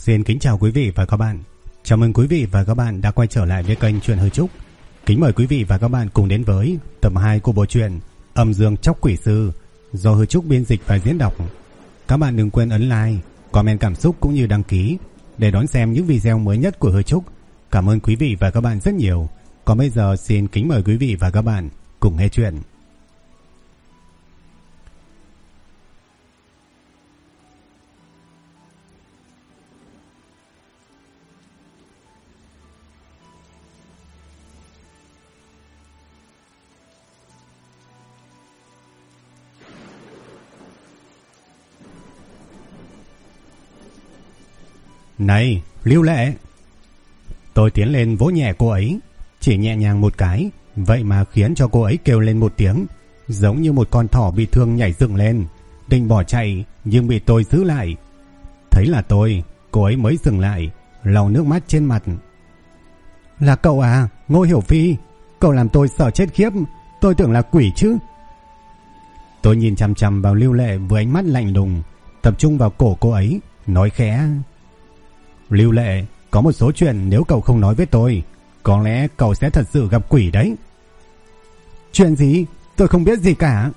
Xin kính chào quý vị và các bạn. Chào mừng quý vị và các bạn đã quay trở lại với kênh Truyện Hư Trúc. Kính mời quý vị và các bạn cùng đến với tập 2 của bộ truyện Âm Dương Chóc Quỷ Sư do Hư Trúc biên dịch và diễn đọc. Các bạn đừng quên ấn like, comment cảm xúc cũng như đăng ký để đón xem những video mới nhất của Hư Trúc. Cảm ơn quý vị và các bạn rất nhiều. Còn bây giờ xin kính mời quý vị và các bạn cùng nghe chuyện. Này, Lưu Lệ! Tôi tiến lên vỗ nhẹ cô ấy, chỉ nhẹ nhàng một cái, vậy mà khiến cho cô ấy kêu lên một tiếng, giống như một con thỏ bị thương nhảy dựng lên, định bỏ chạy nhưng bị tôi giữ lại. Thấy là tôi, cô ấy mới dừng lại, lau nước mắt trên mặt. Là cậu à, Ngô Hiểu Phi, cậu làm tôi sợ chết khiếp, tôi tưởng là quỷ chứ. Tôi nhìn chằm chằm vào Lưu Lệ với ánh mắt lạnh lùng, tập trung vào cổ cô ấy, nói khẽ: Lưu Lệ, có một số chuyện nếu cậu không nói với tôi, có lẽ cậu sẽ thật sự gặp quỷ đấy. Chuyện gì? Tôi không biết gì cả.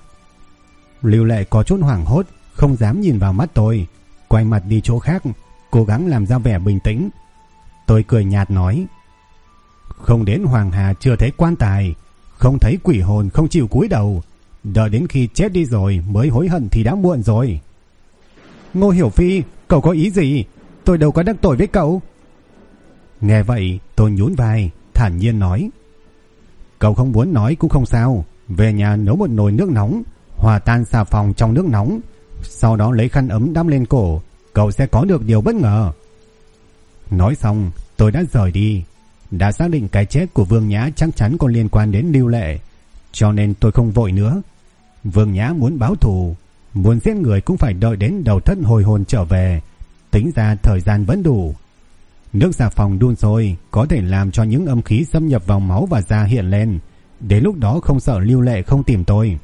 Lưu Lệ có chút hoảng hốt, không dám nhìn vào mắt tôi, quay mặt đi chỗ khác, cố gắng làm ra vẻ bình tĩnh. Tôi cười nhạt nói: Không đến Hoàng Hà chưa thấy quan tài, không thấy quỷ hồn không chịu cúi đầu, đợi đến khi chết đi rồi mới hối hận thì đã muộn rồi. Ngô Hiểu Phi, cậu có ý gì? Tôi đâu có đắc tội với cậu. Nghe vậy tôi nhún vai, thản nhiên nói: Cậu không muốn nói cũng không sao. Về nhà nấu một nồi nước nóng, hòa tan xà phòng trong nước nóng, sau đó lấy khăn ấm đắp lên cổ, cậu sẽ có được điều bất ngờ. Nói xong tôi đã rời đi. Đã xác định cái chết của Vương Nhã chắc chắn có liên quan đến Lưu Lệ, cho nên tôi không vội nữa. Vương Nhã muốn báo thù, muốn giết người cũng phải đợi đến đầu thất hồi hồn trở về, tính ra thời gian vẫn đủ. Nước xà phòng đun sôi có thể làm cho những âm khí xâm nhập vào máu và da hiện lên, đến lúc đó không sợ Lưu Lệ không tìm tôi.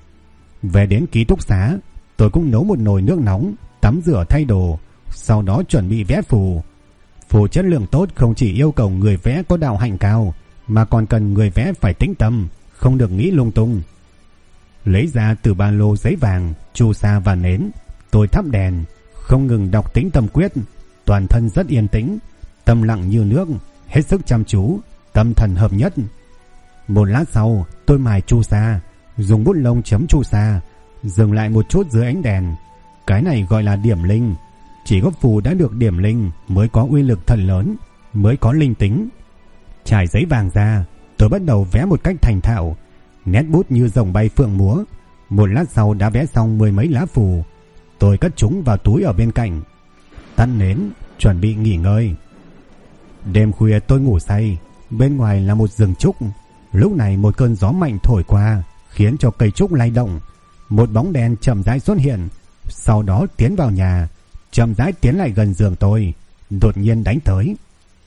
Về đến ký túc xá, tôi cũng nấu một nồi nước nóng, tắm rửa thay đồ, sau đó chuẩn bị vẽ phù. Phù chất lượng tốt không chỉ yêu cầu người vẽ có đạo hạnh cao, mà còn cần người vẽ phải tĩnh tâm, không được nghĩ lung tung. Lấy ra từ ba lô giấy vàng, chu sa và nến, tôi thắp đèn, không ngừng đọc tĩnh tâm quyết, toàn thân rất yên tĩnh, tâm lặng như nước, hết sức chăm chú, tâm thần hợp nhất. Một lát sau, tôi mài chu sa, dùng bút lông chấm chu sa, dừng lại một chút dưới ánh đèn. Cái này gọi là điểm linh, chỉ có phù đã được điểm linh mới có uy lực thần lớn, mới có linh tính. Trải giấy vàng ra, tôi bắt đầu vẽ một cách thành thạo, nét bút như rồng bay phượng múa. Một lát sau đã vẽ xong 10 mấy lá phù. Tôi cất chúng vào túi ở bên cạnh, tắt nến, chuẩn bị nghỉ ngơi. Đêm khuya tôi ngủ say, bên ngoài là một rừng trúc. Lúc này một cơn gió mạnh thổi qua, khiến cho cây trúc lay động. Một bóng đen chậm rãi xuất hiện, sau đó tiến vào nhà, chậm rãi tiến lại gần giường tôi, đột nhiên đánh tới.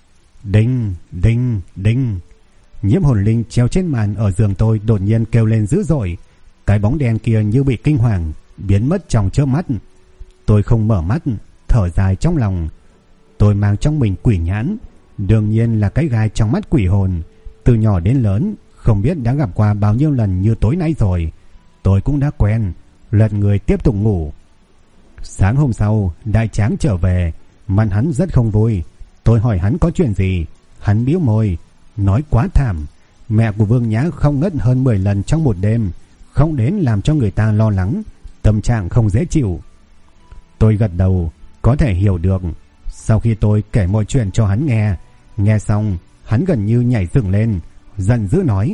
Đinh, đinh, đinh. Nhiễm hồn linh treo trên màn ở giường tôi đột nhiên kêu lên dữ dội. Cái bóng đen kia như bị kinh hoàng, biến mất trong chớp mắt. Tôi không mở mắt, thở dài trong lòng. Tôi mang trong mình quỷ nhãn, đương nhiên là cái gai trong mắt quỷ hồn. Từ nhỏ đến lớn, không biết đã gặp qua bao nhiêu lần như tối nay rồi. Tôi cũng đã quen, lật người tiếp tục ngủ. Sáng hôm sau, Đại Tráng trở về, mặt hắn rất không vui. Tôi hỏi hắn có chuyện gì, hắn bĩu môi, nói quá thảm. Mẹ của Vương Nhã không ngất hơn 10 lần trong một đêm, không đến làm cho người ta lo lắng, tâm trạng không dễ chịu. Tôi gật đầu, có thể hiểu được. Sau khi tôi kể mọi chuyện cho hắn nghe xong, hắn gần như nhảy dựng lên, giận dữ nói: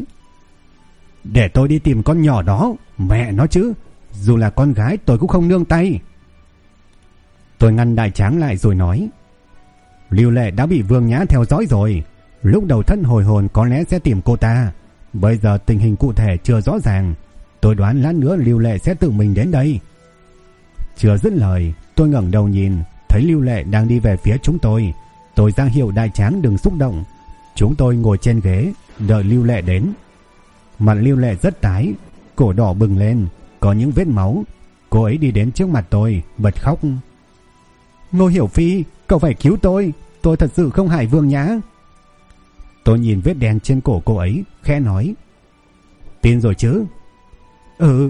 Để tôi đi tìm con nhỏ đó, mẹ nó chứ, dù là con gái tôi cũng không nương tay. Tôi ngăn Đại Tráng lại rồi nói: Lưu Lệ đã bị Vương Nhã theo dõi rồi, lúc đầu thân hồi hồn có lẽ sẽ tìm cô ta. Bây giờ tình hình cụ thể chưa rõ ràng, tôi đoán lát nữa Lưu Lệ sẽ tự mình đến đây. Chưa dứt lời, tôi ngẩng đầu nhìn, thấy Lưu Lệ đang đi về phía chúng tôi. Tôi ra hiệu Đại Tráng đừng xúc động. Chúng tôi ngồi trên ghế, đợi Lưu Lệ đến. Mặt Lưu Lệ rất tái, cổ đỏ bừng lên, có những vết máu. Cô ấy đi đến trước mặt tôi, bật khóc. Ngô Hiểu Phi, cậu phải cứu tôi thật sự không hại Vương Nhã. Tôi nhìn vết đen trên cổ cô ấy, khẽ nói. Tin rồi chứ? Ừ.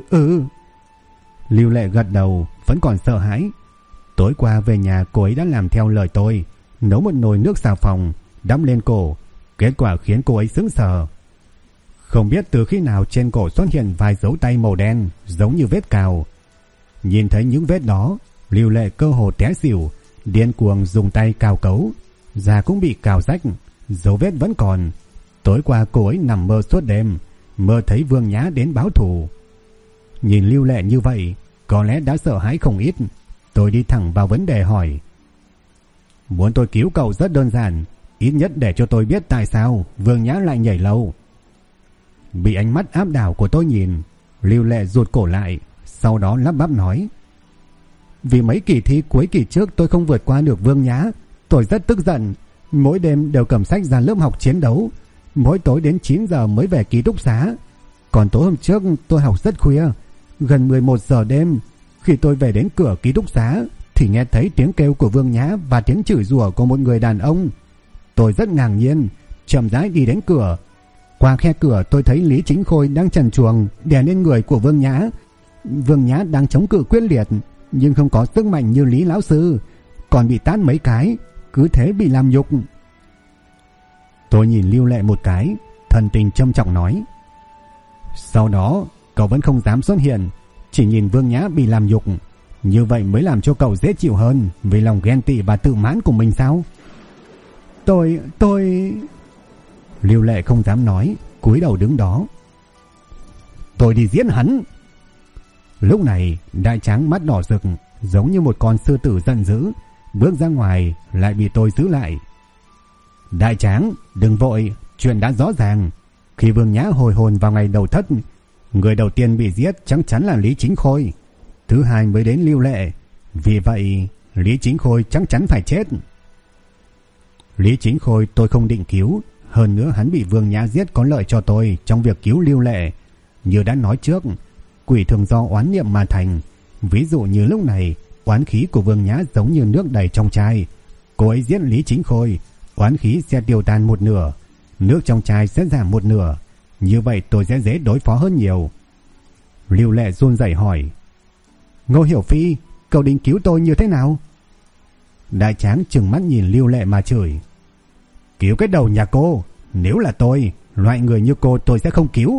Lưu Lệ gật đầu, vẫn còn sợ hãi. Tối qua về nhà cô ấy đã làm theo lời tôi, nấu một nồi nước xà phòng, đắp lên cổ. Kết quả khiến cô ấy sững sờ. Không biết từ khi nào trên cổ xuất hiện vài dấu tay màu đen, giống như vết cào. Nhìn thấy những vết đó, Lưu Lệ cơ hồ té xỉu, điên cuồng dùng tay cào cấu. Da cũng bị cào rách, dấu vết vẫn còn. Tối qua cô ấy nằm mơ suốt đêm, mơ thấy Vương Nhã đến báo thù. Nhìn Lưu Lệ như vậy, có lẽ đã sợ hãi không ít. Tôi đi thẳng vào vấn đề hỏi. Muốn tôi cứu cậu rất đơn giản, ít nhất để cho tôi biết tại sao Vương Nhã lại nhảy lầu. Bị ánh mắt áp đảo của tôi nhìn, Lưu Lệ rụt cổ lại, sau đó lắp bắp nói. Vì mấy kỳ thi cuối kỳ trước tôi không vượt qua được Vương Nhã, tôi rất tức giận. Mỗi đêm đều cầm sách ra lớp học chiến đấu, mỗi tối đến 9 giờ mới về ký túc xá. Còn tối hôm trước tôi học rất khuya, gần 11 giờ đêm. Khi tôi về đến cửa ký túc xá thì nghe thấy tiếng kêu của Vương Nhã và tiếng chửi rủa của một người đàn ông. Tôi rất ngạc nhiên, chậm rãi đi đến cửa. Qua khe cửa tôi thấy Lý Chính Khôi đang trần truồng đè lên người của Vương Nhã. Vương Nhã đang chống cự quyết liệt, nhưng không có sức mạnh như Lý lão sư, còn bị tát mấy cái, cứ thế bị làm nhục. Tôi nhìn Lưu Lệ một cái, thần tình trầm trọng nói. Sau đó cậu vẫn không dám xuất hiện, chỉ nhìn Vương Nhã bị làm nhục, như vậy mới làm cho cậu dễ chịu hơn vì lòng ghen tị và tự mãn của mình sao? Tôi... Lưu Lệ không dám nói, cúi đầu đứng đó. Tôi đi giết hắn. Lúc này Đại Tráng mắt đỏ rực, giống như một con sư tử giận dữ, bước ra ngoài lại bị tôi giữ lại. Đại Tráng, đừng vội, chuyện đã rõ ràng. Khi Vương Nhã hồi hồn vào ngày đầu thất, người đầu tiên bị giết chắc chắn là Lý Chính Khôi, thứ hai mới đến Lưu Lệ. Vì vậy Lý Chính Khôi chắc chắn phải chết. Lý Chính Khôi tôi không định cứu, hơn nữa hắn bị Vương Nhã giết có lợi cho tôi trong việc cứu Lưu Lệ. Như đã nói trước, quỷ thường do oán niệm mà thành. Ví dụ như lúc này, oán khí của Vương Nhã giống như nước đầy trong chai. Cô ấy giết Lý Chính Khôi, oán khí sẽ tiêu tan một nửa, nước trong chai sẽ giảm một nửa. Như vậy tôi sẽ dễ đối phó hơn nhiều. Lưu Lệ run rẩy hỏi. Ngô Hiểu Phi, cậu định cứu tôi như thế nào? Đại Tráng trừng mắt nhìn Lưu Lệ mà chửi. Cứu cái đầu nhà cô, nếu là tôi, loại người như cô tôi sẽ không cứu.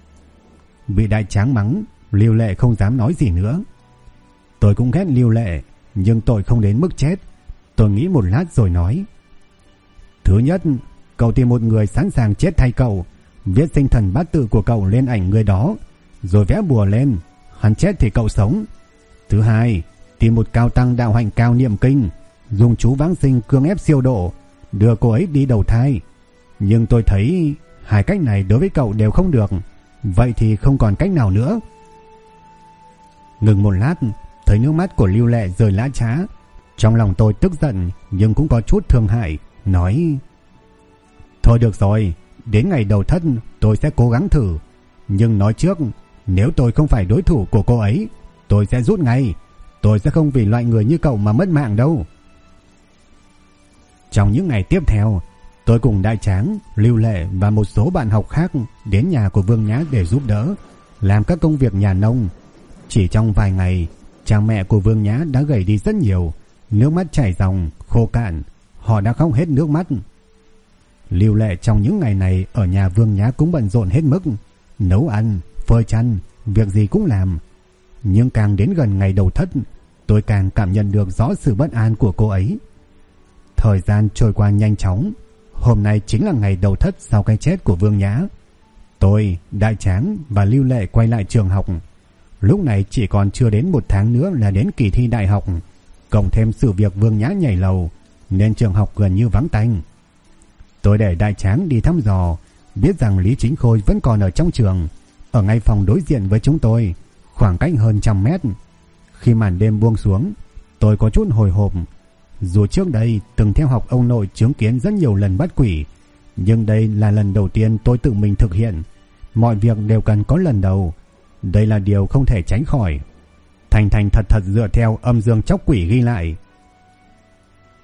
Bị Đại Tráng mắng, Lưu Lệ không dám nói gì nữa. Tôi cũng ghét Lưu Lệ, nhưng tôi không đến mức chết. Tôi nghĩ một lát rồi nói. Thứ nhất, cậu tìm một người sẵn sàng chết thay cậu, viết sinh thần bát tự của cậu lên ảnh người đó, rồi vẽ bùa lên, hắn chết thì cậu sống. Thứ hai, tìm một cao tăng đạo hạnh cao niệm kinh, dùng chú vãng sinh cưỡng ép siêu độ, đưa cô ấy đi đầu thai. Nhưng tôi thấy hai cách này đối với cậu đều không được, vậy thì không còn cách nào nữa. Ngừng một lát, thấy nước mắt của Lưu Lệ rơi lã chã. Trong lòng tôi tức giận nhưng cũng có chút thương hại, nói. Thôi được rồi, đến ngày đầu thất tôi sẽ cố gắng thử. Nhưng nói trước, nếu tôi không phải đối thủ của cô ấy, tôi sẽ rút ngay. Tôi sẽ không vì loại người như cậu mà mất mạng đâu. Trong những ngày tiếp theo, tôi cùng Đại Tráng, Lưu Lệ và một số bạn học khác đến nhà của Vương Nhã để giúp đỡ, làm các công việc nhà nông. Chỉ trong vài ngày, cha mẹ của Vương Nhã đã gầy đi rất nhiều, nước mắt chảy ròng, khô cạn, họ đã khóc hết nước mắt. Lưu Lệ trong những ngày này ở nhà Vương Nhã cũng bận rộn hết mức, nấu ăn, phơi chăn, việc gì cũng làm. Nhưng càng đến gần ngày đầu thất, tôi càng cảm nhận được rõ sự bất an của cô ấy. Thời gian trôi qua nhanh chóng. Hôm nay chính là ngày đầu thất sau cái chết của Vương Nhã. Tôi, Đại Tráng và Lưu Lệ quay lại trường học. Lúc này chỉ còn chưa đến 1 tháng nữa là đến kỳ thi đại học, cộng thêm sự việc Vương Nhã nhảy lầu, nên trường học gần như vắng tanh. Tôi để Đại Tráng đi thăm dò, biết rằng Lý Chính Khôi vẫn còn ở trong trường, ở ngay phòng đối diện với chúng tôi, khoảng cách hơn 100 mét. Khi màn đêm buông xuống, tôi có chút hồi hộp. Dù trước đây từng theo học ông nội chứng kiến rất nhiều lần bắt quỷ, nhưng đây là lần đầu tiên tôi tự mình thực hiện. Mọi việc đều cần có lần đầu, đây là điều không thể tránh khỏi. Thành thật dựa theo âm dương chóc quỷ ghi lại.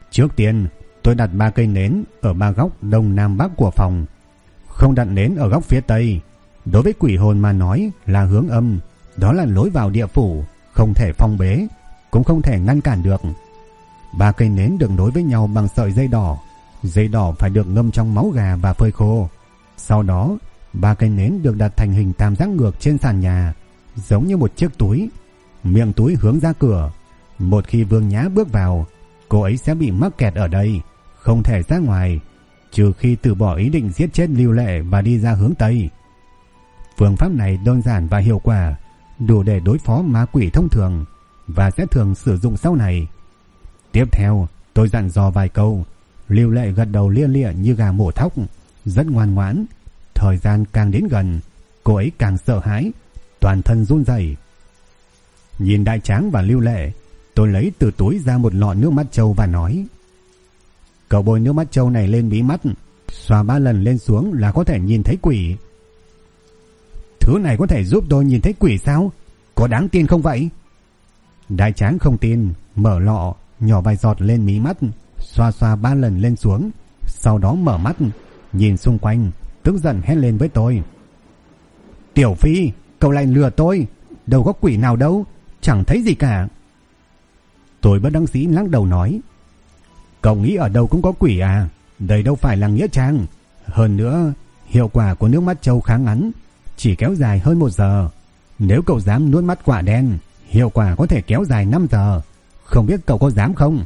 Trước tiên, tôi đặt 3 cây nến ở 3 góc đông nam bắc của phòng, không đặt nến ở góc phía tây. Đối với quỷ hồn mà nói là hướng âm, đó là lối vào địa phủ, không thể phong bế, cũng không thể ngăn cản được. 3 cây nến được nối với nhau bằng sợi dây đỏ phải được ngâm trong máu gà và phơi khô. Sau đó, 3 cây nến được đặt thành hình tam giác ngược trên sàn nhà, giống như một chiếc túi, miệng túi hướng ra cửa. Một khi Vương Nhã bước vào, cô ấy sẽ bị mắc kẹt ở đây, không thể ra ngoài, trừ khi từ bỏ ý định giết chết Lưu Lệ và đi ra hướng tây. Phương pháp này đơn giản và hiệu quả, đủ để đối phó ma quỷ thông thường và sẽ thường sử dụng sau này. Tiếp theo, tôi dặn dò vài câu. Lưu Lệ gật đầu lia lịa như gà mổ thóc, rất ngoan ngoãn. Thời gian càng đến gần, cô ấy càng sợ hãi, toàn thân run rẩy. Nhìn Đại Tráng và Lưu Lệ, tôi lấy từ túi ra một lọ nước mắt trâu và nói: cậu bôi nước mắt trâu này lên mí mắt, xoa 3 lần lên xuống là có thể nhìn thấy quỷ. Thứ này có thể giúp tôi nhìn thấy quỷ sao? Có đáng tin không vậy? Đại Tráng không tin, mở lọ, nhỏ vài giọt lên mí mắt, xoa 3 lần lên xuống, sau đó mở mắt, nhìn xung quanh, tức giận hét lên với tôi: Tiểu Phi, cậu lại lừa tôi, đâu có quỷ nào đâu, chẳng thấy gì cả. Tôi bất đắc dĩ lắc đầu nói: cậu nghĩ ở đâu cũng có quỷ à? Đây đâu phải là nghĩa trang. Hơn nữa, hiệu quả của nước mắt trâu khá ngắn, chỉ kéo dài hơn 1 giờ. Nếu cậu dám nuốt mắt quả đen, hiệu quả có thể kéo dài 5 giờ. Không biết cậu có dám không?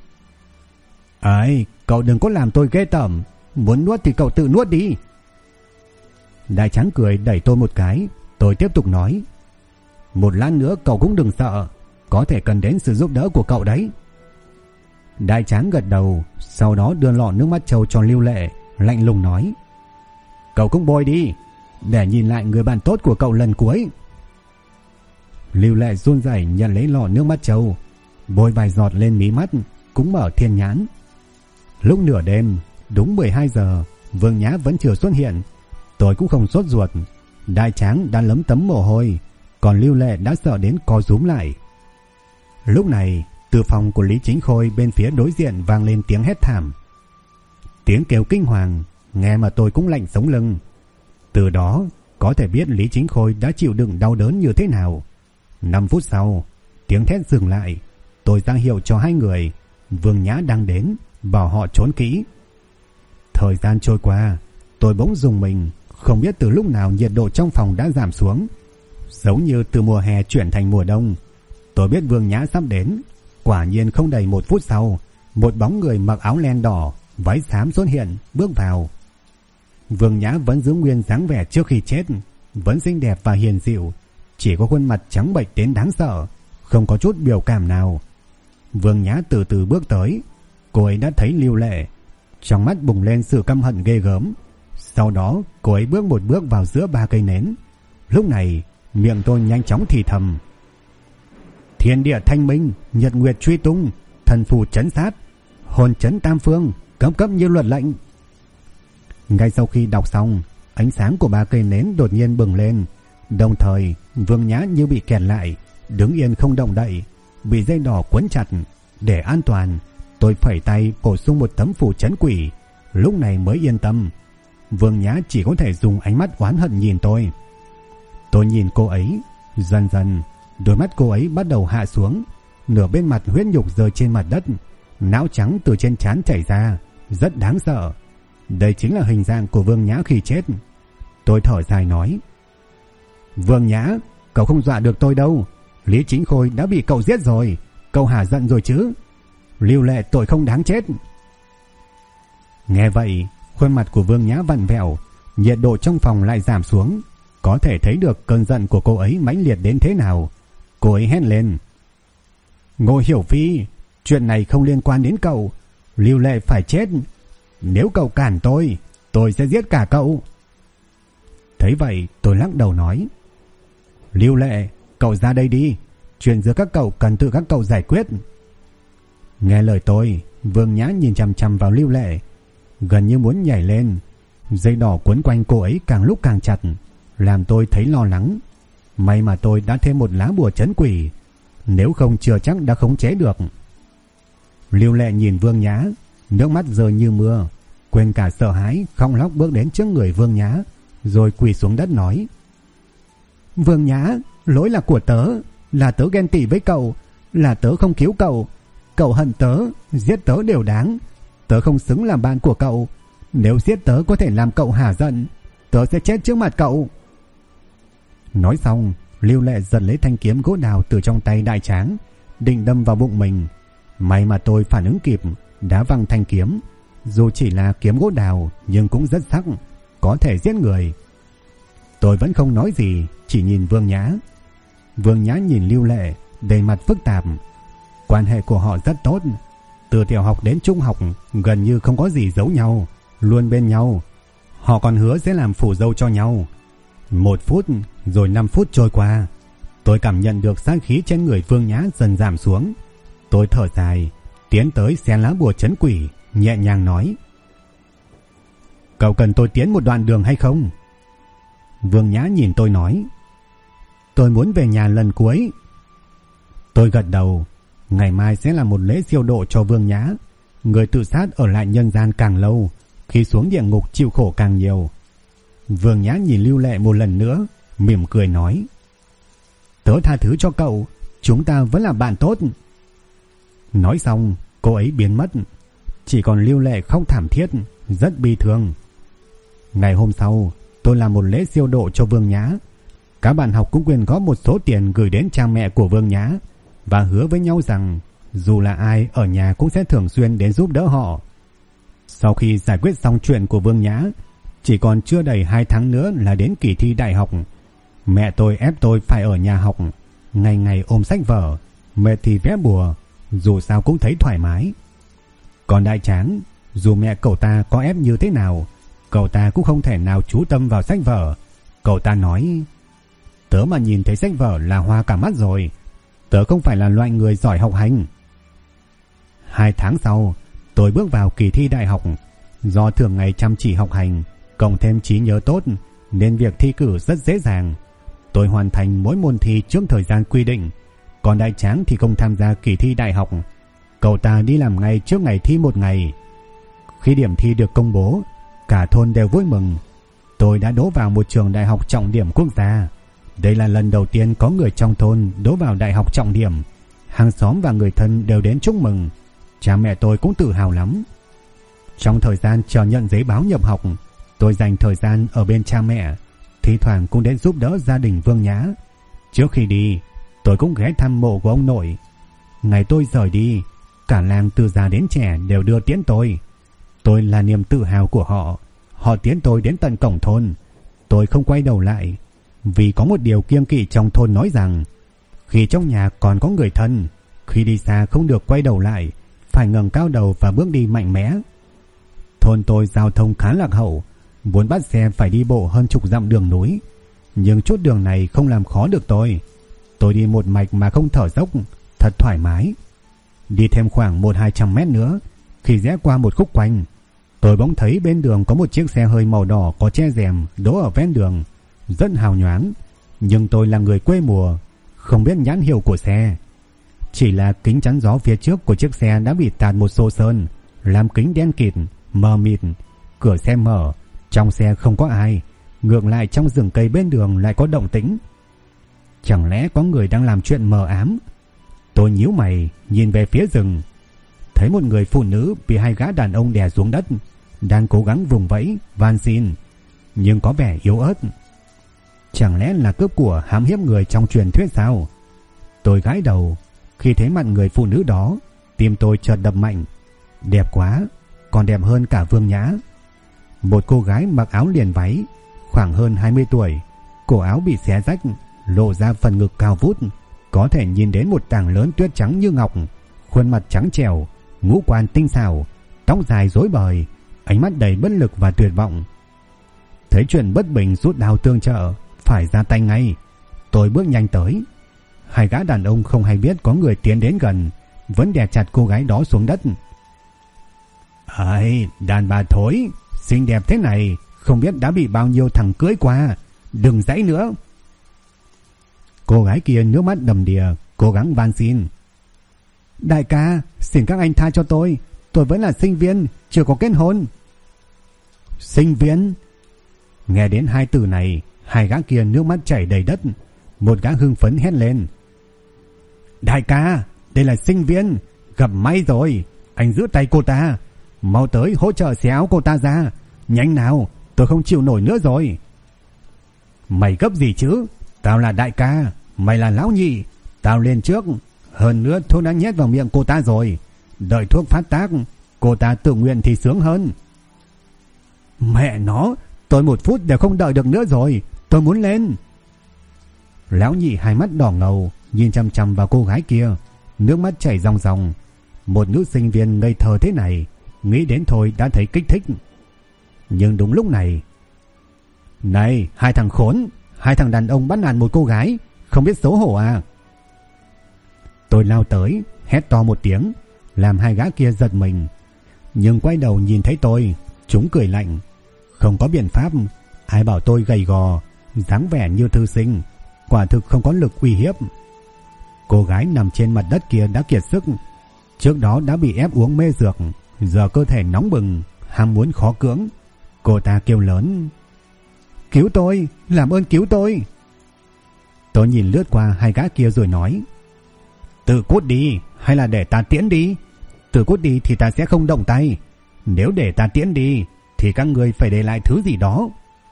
Ấy, cậu đừng có làm tôi ghê tởm. Muốn nuốt thì cậu tự nuốt đi. Đại Tráng cười đẩy tôi một cái. Tôi tiếp tục nói: một lát nữa cậu cũng đừng sợ, có thể cần đến sự giúp đỡ của cậu đấy. Đại Tráng gật đầu, sau đó đưa lọ nước mắt trâu cho Lưu Lệ, lạnh lùng nói: cậu cũng bôi đi, để nhìn lại người bạn tốt của cậu lần cuối. Lưu Lệ run rẩy nhận lấy lọ nước mắt trâu, bôi vài giọt lên mí mắt, cũng mở thiên nhãn. Lúc nửa đêm, đúng 12 giờ, Vương Nhã vẫn chưa xuất hiện. Tôi cũng không sốt ruột. Đại Tráng đã lấm tấm mồ hôi, còn Lưu Lệ đã sợ đến co rúm lại. Lúc này, từ phòng của Lý Chính Khôi bên phía đối diện vang lên tiếng hét thảm, tiếng kêu kinh hoàng, nghe mà tôi cũng lạnh sống lưng. Từ đó có thể biết Lý Chính Khôi đã chịu đựng đau đớn như thế nào. 5 phút sau, tiếng thét dừng lại. Tôi ra hiệu cho 2 người, Vương Nhã đang đến, bảo họ trốn kỹ. Thời gian trôi qua, tôi bỗng rùng mình, không biết từ lúc nào nhiệt độ trong phòng đã giảm xuống, giống như từ mùa hè chuyển thành mùa đông. Tôi biết Vương Nhã sắp đến. Quả nhiên không đầy 1 phút sau, một bóng người mặc áo len đỏ, váy xám xuất hiện, bước vào. Vương Nhã vẫn giữ nguyên dáng vẻ trước khi chết, vẫn xinh đẹp và hiền dịu, chỉ có khuôn mặt trắng bệch đến đáng sợ, không có chút biểu cảm nào. Vương Nhã từ từ bước tới, cô ấy đã thấy Lưu Lệ, trong mắt bùng lên sự căm hận ghê gớm. Sau đó cô ấy bước một bước vào giữa 3 cây nến. Lúc này miệng tôi nhanh chóng thì thầm: thiên địa thanh minh, nhật nguyệt truy tung, thần phù trấn sát, hồn trấn tam phương, cấp cấp như luật lệnh. Ngay sau khi đọc xong, ánh sáng của 3 cây nến đột nhiên bừng lên, đồng thời Vương Nhã như bị kẹt lại, đứng yên không động đậy, bị dây đỏ quấn chặt. Để an toàn, tôi phẩy tay bổ sung một tấm phù trấn quỷ, lúc này mới yên tâm. Vương Nhã chỉ có thể dùng ánh mắt oán hận nhìn tôi. Tôi nhìn cô ấy, dần dần đôi mắt cô ấy bắt đầu hạ xuống, nửa bên mặt huyết nhục rơi trên mặt đất, não trắng từ trên trán chảy ra, rất đáng sợ. Đây chính là hình dạng của Vương Nhã khi chết. Tôi thở dài nói: Vương Nhã, cậu không dọa được tôi đâu. Lý Chính Khôi đã bị cậu giết rồi, cậu hả giận rồi chứ. Lưu Lệ tội không đáng chết. Nghe vậy, khuôn mặt của Vương Nhã vặn vẹo, nhiệt độ trong phòng lại giảm xuống, có thể thấy được cơn giận của cô ấy mãnh liệt đến thế nào. Cô ấy hét lên: Ngô Hiểu Phi, chuyện này không liên quan đến cậu. Lưu Lệ phải chết. Nếu cậu cản tôi sẽ giết cả cậu. Thấy vậy, tôi lắc đầu nói: Lưu Lệ, cậu ra đây đi, chuyện giữa các cậu cần tự các cậu giải quyết. Nghe lời tôi, Vương Nhã nhìn chằm chằm vào Lưu Lệ, gần như muốn nhảy lên. Dây đỏ quấn quanh cô ấy càng lúc càng chặt, làm tôi thấy lo lắng. May mà tôi đã thêm một lá bùa trấn quỷ, nếu không chưa chắc đã khống chế được. Lưu Lệ nhìn Vương Nhã, nước mắt rơi như mưa, quên cả sợ hãi, khóc lóc bước đến trước người Vương Nhã, rồi quỳ xuống đất nói: Vương Nhã, lỗi là của tớ, là tớ ghen tị với cậu, là tớ không cứu cậu, cậu hận tớ, giết tớ đều đáng, tớ không xứng làm bạn của cậu, nếu giết tớ có thể làm cậu hả giận, tớ sẽ chết trước mặt cậu. Nói xong, Lưu Lệ giật lấy thanh kiếm gỗ đào từ trong tay Đại Tráng, định đâm vào bụng mình. May mà tôi phản ứng kịp, đá văng thanh kiếm, dù chỉ là kiếm gỗ đào nhưng cũng rất sắc, có thể giết người. Tôi vẫn không nói gì, chỉ nhìn Vương Nhã. Vương Nhã nhìn Lưu Lệ, đầy mặt phức tạp. Quan hệ của họ rất tốt, từ tiểu học đến trung học gần như không có gì giấu nhau, luôn bên nhau. Họ còn hứa sẽ làm phù dâu cho nhau. 1 phút rồi 5 phút trôi qua, tôi cảm nhận được sát khí trên người Vương Nhã dần giảm xuống. Tôi thở dài, tiến tới xé lá bùa trấn quỷ, nhẹ nhàng nói: Cậu cần tôi tiến một đoạn đường hay không? Vương Nhã nhìn tôi nói: Tôi muốn về nhà lần cuối. Tôi gật đầu. Ngày mai sẽ là một lễ siêu độ cho Vương Nhã. Người tự sát ở lại nhân gian càng lâu, khi xuống địa ngục chịu khổ càng nhiều. Vương Nhã nhìn Lưu Lệ một lần nữa, mỉm cười nói: Tớ tha thứ cho cậu, chúng ta vẫn là bạn tốt. Nói xong, cô ấy biến mất. Chỉ còn Lưu Lệ khóc thảm thiết, rất bi thương. Ngày hôm sau, tôi làm một lễ siêu độ cho Vương Nhã. Các bạn học cũng quyên góp một số tiền gửi đến cha mẹ của Vương Nhã và hứa với nhau rằng dù là ai ở nhà cũng sẽ thường xuyên đến giúp đỡ họ. Sau khi giải quyết xong chuyện của Vương Nhã, chỉ còn chưa đầy 2 tháng nữa là đến kỳ thi đại học. Mẹ tôi ép tôi phải ở nhà học, ngày ngày ôm sách vở, mệt thì vẽ bùa, dù sao cũng thấy thoải mái. Còn Đại Tráng, dù mẹ cậu ta có ép như thế nào, cậu ta cũng không thể nào chú tâm vào sách vở. Cậu ta nói: Tớ mà nhìn thấy sách vở là hoa cả mắt rồi, tớ không phải là loại người giỏi học hành. 2 tháng sau, tôi bước vào kỳ thi đại học. Do thường ngày chăm chỉ học hành, cộng thêm trí nhớ tốt, nên việc thi cử rất dễ dàng. Tôi hoàn thành mỗi môn thi trước thời gian quy định. Còn Đại Tráng thì không tham gia kỳ thi đại học. Cậu ta đi làm ngay trước ngày thi 1 ngày. Khi điểm thi được công bố, cả thôn đều vui mừng. Tôi đã đỗ vào một trường đại học trọng điểm quốc gia. Đây là lần đầu tiên có người trong thôn đỗ vào đại học trọng điểm. Hàng xóm và người thân đều đến chúc mừng. Cha mẹ tôi cũng tự hào lắm. Trong thời gian chờ nhận giấy báo nhập học, tôi dành thời gian ở bên cha mẹ, thi thoảng cũng đến giúp đỡ gia đình Vương Nhã. Trước khi đi, tôi cũng ghé thăm mộ của ông nội. Ngày tôi rời đi, cả làng từ già đến trẻ đều đưa tiễn tôi. Tôi là niềm tự hào của họ. Họ tiễn tôi đến tận cổng thôn. Tôi không quay đầu lại, vì có một điều kiêng kỵ trong thôn nói rằng khi trong nhà còn có người thân, khi đi xa không được quay đầu lại, phải ngẩng cao đầu và bước đi mạnh mẽ. Thôn tôi giao thông khá lạc hậu, muốn bắt xe phải đi bộ hơn chục dặm đường núi, nhưng chút đường này không làm khó được tôi. Tôi đi một mạch mà không thở dốc, thật thoải mái. Đi thêm khoảng 100-200 mét nữa, khi rẽ qua một khúc quanh, tôi bỗng thấy bên đường có một chiếc xe hơi màu đỏ có che rèm đỗ ở ven đường, rất hào nhoáng. Nhưng tôi là người quê mùa, không biết nhãn hiệu của xe. Chỉ là kính chắn gió phía trước của chiếc xe đã bị tạt một xô sơn, làm kính đen kịt, mờ mịt. Cửa xe mở, trong xe không có ai, ngược lại trong rừng cây bên đường lại có động tĩnh. Chẳng lẽ có người đang làm chuyện mờ ám? Tôi nhíu mày nhìn về phía rừng, thấy một người phụ nữ bị 2 gã đàn ông đè xuống đất, đang cố gắng vùng vẫy van xin, nhưng có vẻ yếu ớt. Chẳng lẽ là cướp của hãm hiếp người trong truyền thuyết sao? Tôi gãi đầu. Khi thấy mặt người phụ nữ đó, tim tôi chợt đập mạnh. Đẹp quá, còn đẹp hơn cả Vương Nhã. Một cô gái mặc áo liền váy, khoảng hơn 20 tuổi, cổ áo bị xé rách, lộ ra phần ngực cao vút, có thể nhìn đến một tảng lớn tuyết trắng như ngọc, khuôn mặt trắng trẻo, ngũ quan tinh xảo, tóc dài rối bời, ánh mắt đầy bất lực và tuyệt vọng. Thấy chuyện bất bình rút đao tương trợ, phải ra tay ngay. Tôi bước nhanh tới. 2 gã đàn ông không hay biết có người tiến đến gần, vẫn đè chặt cô gái đó xuống đất. "Ấy, đàn bà thối, xinh đẹp thế này, không biết đã bị bao nhiêu thằng cưới qua, đừng giãy nữa." Cô gái kia nước mắt đầm đìa, cố gắng van xin. Đại ca, xin các anh tha cho tôi vẫn là sinh viên, chưa có kết hôn. Sinh viên? Nghe đến hai từ này, hai gã kia nước mắt chảy đầy đất. Một gã hưng phấn hét lên: Đại ca, đây là sinh viên, gặp may rồi, anh giữ tay cô ta, mau tới hỗ trợ xé áo cô ta ra, nhanh nào, tôi không chịu nổi nữa rồi. Mày gấp gì chứ, tao là đại ca, mày là lão nhị, tao lên trước, hơn nữa thuốc đã nhét vào miệng cô ta rồi, đợi thuốc phát tác, cô ta tự nguyện thì sướng hơn. Mẹ nó, tôi 1 phút đều không đợi được nữa rồi, tôi muốn lên. Lão nhị hai mắt đỏ ngầu nhìn chằm chằm vào cô gái kia, nước mắt chảy ròng ròng. Một nữ sinh viên ngây thơ thế này, nghĩ đến thôi đã thấy kích thích. Nhưng đúng lúc này: Này, hai thằng khốn, hai thằng đàn ông bắt nạt một cô gái, không biết xấu hổ à? Tôi lao tới, hét to một tiếng, làm hai gã kia giật mình. Nhưng quay đầu nhìn thấy tôi, chúng cười lạnh. Không có biện pháp, ai bảo tôi gầy gò, dáng vẻ như thư sinh, quả thực không có lực uy hiếp. Cô gái nằm trên mặt đất kia đã kiệt sức, trước đó đã bị ép uống mê dược, giờ cơ thể nóng bừng, ham muốn khó cưỡng. Cô ta kêu lớn: Cứu tôi, làm ơn cứu tôi. Tôi nhìn lướt qua hai gã kia rồi nói: Tự cút đi, hay là để ta tiễn đi? Tự cút đi thì ta sẽ không động tay, nếu để ta tiễn đi thì các người phải để lại thứ gì đó.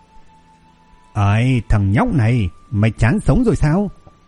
Ấy, thằng nhóc này, mày chán sống rồi sao?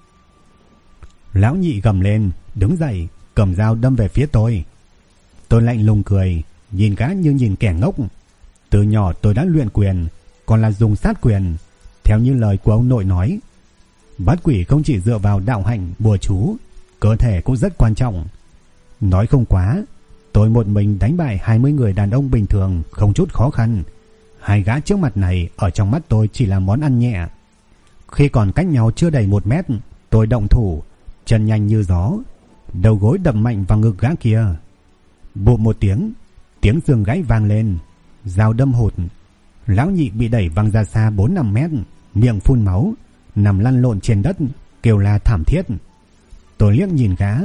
Lão nhị gầm lên, đứng dậy, cầm dao đâm về phía tôi. Tôi lạnh lùng cười, nhìn gã như nhìn kẻ ngốc. Từ nhỏ tôi đã luyện quyền, còn là dùng sát quyền. Theo như lời của ông nội nói, bắt quỷ không chỉ dựa vào đạo hạnh bùa chú, cơ thể cũng rất quan trọng. Nói không quá, tôi một mình đánh bại 20 người đàn ông bình thường không chút khó khăn. Hai gã trước mặt này ở trong mắt tôi chỉ là món ăn nhẹ. Khi còn cách nhau chưa đầy 1 mét, tôi động thủ, chân nhanh như gió, đầu gối đập mạnh vào ngực gã kia. Bụp một tiếng, tiếng xương gãy vang lên, dao đâm hụt. Lão nhị bị đẩy văng ra xa 4-5 mét, miệng phun máu, nằm lăn lộn trên đất, kêu la thảm thiết. Tôi liếc nhìn gã: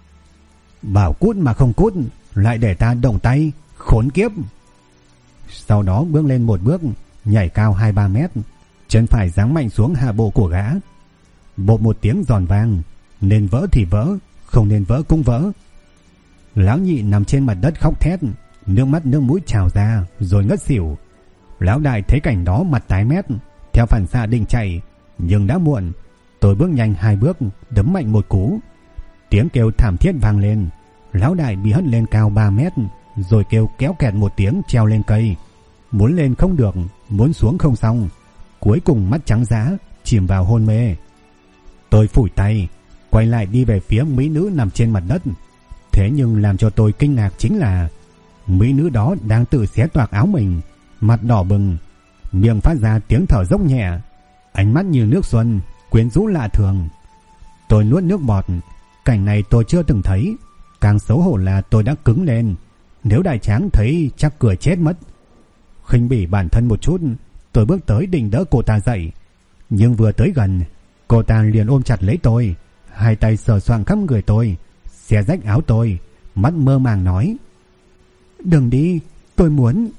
Bảo cút mà không cút, lại để ta động tay, khốn kiếp. Sau đó bước lên một bước, nhảy cao 2-3 mét, chân phải giáng mạnh xuống hạ bộ của gã. Bộp một tiếng giòn vang, nên vỡ thì vỡ, không nên vỡ cũng vỡ. Lão nhị nằm trên mặt đất khóc thét, nước mắt nước mũi trào ra rồi ngất xỉu. Lão đại thấy cảnh đó mặt tái mét, theo phản xạ định chạy, nhưng đã muộn. Tôi bước nhanh 2 bước, đấm mạnh một cú. Tiếng kêu thảm thiết vang lên. Lão đại bị hất lên cao 3 mét, rồi kêu kéo kẹt một tiếng treo lên cây. Muốn lên không được, muốn xuống không xong, cuối cùng mắt trắng dã, chìm vào hôn mê. Tôi phủi tay, quay lại đi về phía mỹ nữ nằm trên mặt đất. Thế nhưng làm cho tôi kinh ngạc chính là mỹ nữ đó đang tự xé toạc áo mình, mặt đỏ bừng, miệng phát ra tiếng thở dốc nhẹ, ánh mắt như nước xuân, quyến rũ lạ thường. Tôi nuốt nước bọt, cảnh này tôi chưa từng thấy. Càng xấu hổ là tôi đã cứng lên, nếu đại tráng thấy chắc cười chết mất. Khinh bỉ bản thân một chút, tôi bước tới định đỡ cô ta dậy, nhưng vừa tới gần, cô ta liền ôm chặt lấy tôi, hai tay sờ soạng khắp người tôi, xé rách áo tôi, mắt mơ màng nói: Đừng đi, tôi muốn.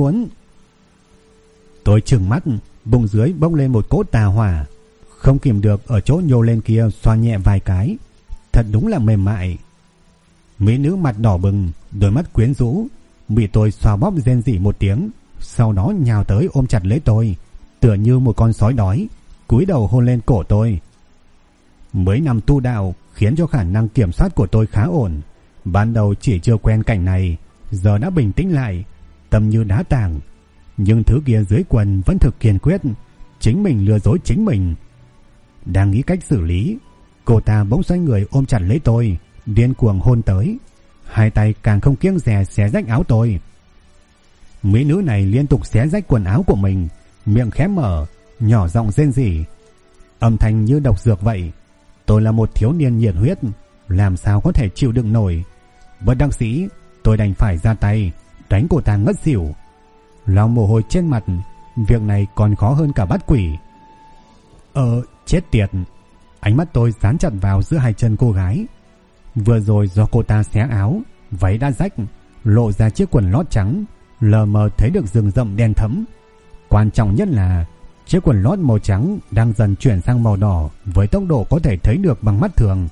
Tôi trừng mắt, bụng dưới bốc lên một cỗ tà hỏa, không kìm được ở chỗ nhô lên kia xoa nhẹ vài cái, thật đúng là mềm mại. Mỹ nữ mặt đỏ bừng, đôi mắt quyến rũ, bị tôi xoa bóp rên rỉ một tiếng, sau đó nhào tới ôm chặt lấy tôi, tựa như một con sói đói, cúi đầu hôn lên cổ tôi. Mấy năm tu đạo khiến cho khả năng kiểm soát của tôi khá ổn. Ban đầu chỉ chưa quen cảnh này, giờ đã bình tĩnh lại, tâm như đá tảng. Nhưng thứ kia dưới quần vẫn thực kiên quyết, chính mình lừa dối chính mình. Đang nghĩ cách xử lý, cô ta bỗng xoay người ôm chặt lấy tôi, điên cuồng hôn tới, hai tay càng không kiêng dè xé rách áo tôi. Mỹ nữ này liên tục xé rách quần áo của mình, miệng khẽ mở, nhỏ giọng rên rỉ, âm thanh như độc dược vậy. Tôi là một thiếu niên nhiệt huyết, làm sao có thể chịu đựng nổi. Bất đắc dĩ, tôi đành phải ra tay đánh cô ta ngất xỉu. Lau mồ hôi trên mặt, việc này còn khó hơn cả bắt quỷ. Chết tiệt. Ánh mắt tôi dán chặt vào giữa hai chân cô gái. Vừa rồi do cô ta xé áo, váy đã rách, lộ ra chiếc quần lót trắng, lờ mờ thấy được rừng rậm đen thẫm. Quan trọng nhất là chiếc quần lót màu trắng đang dần chuyển sang màu đỏ với tốc độ có thể thấy được bằng mắt thường.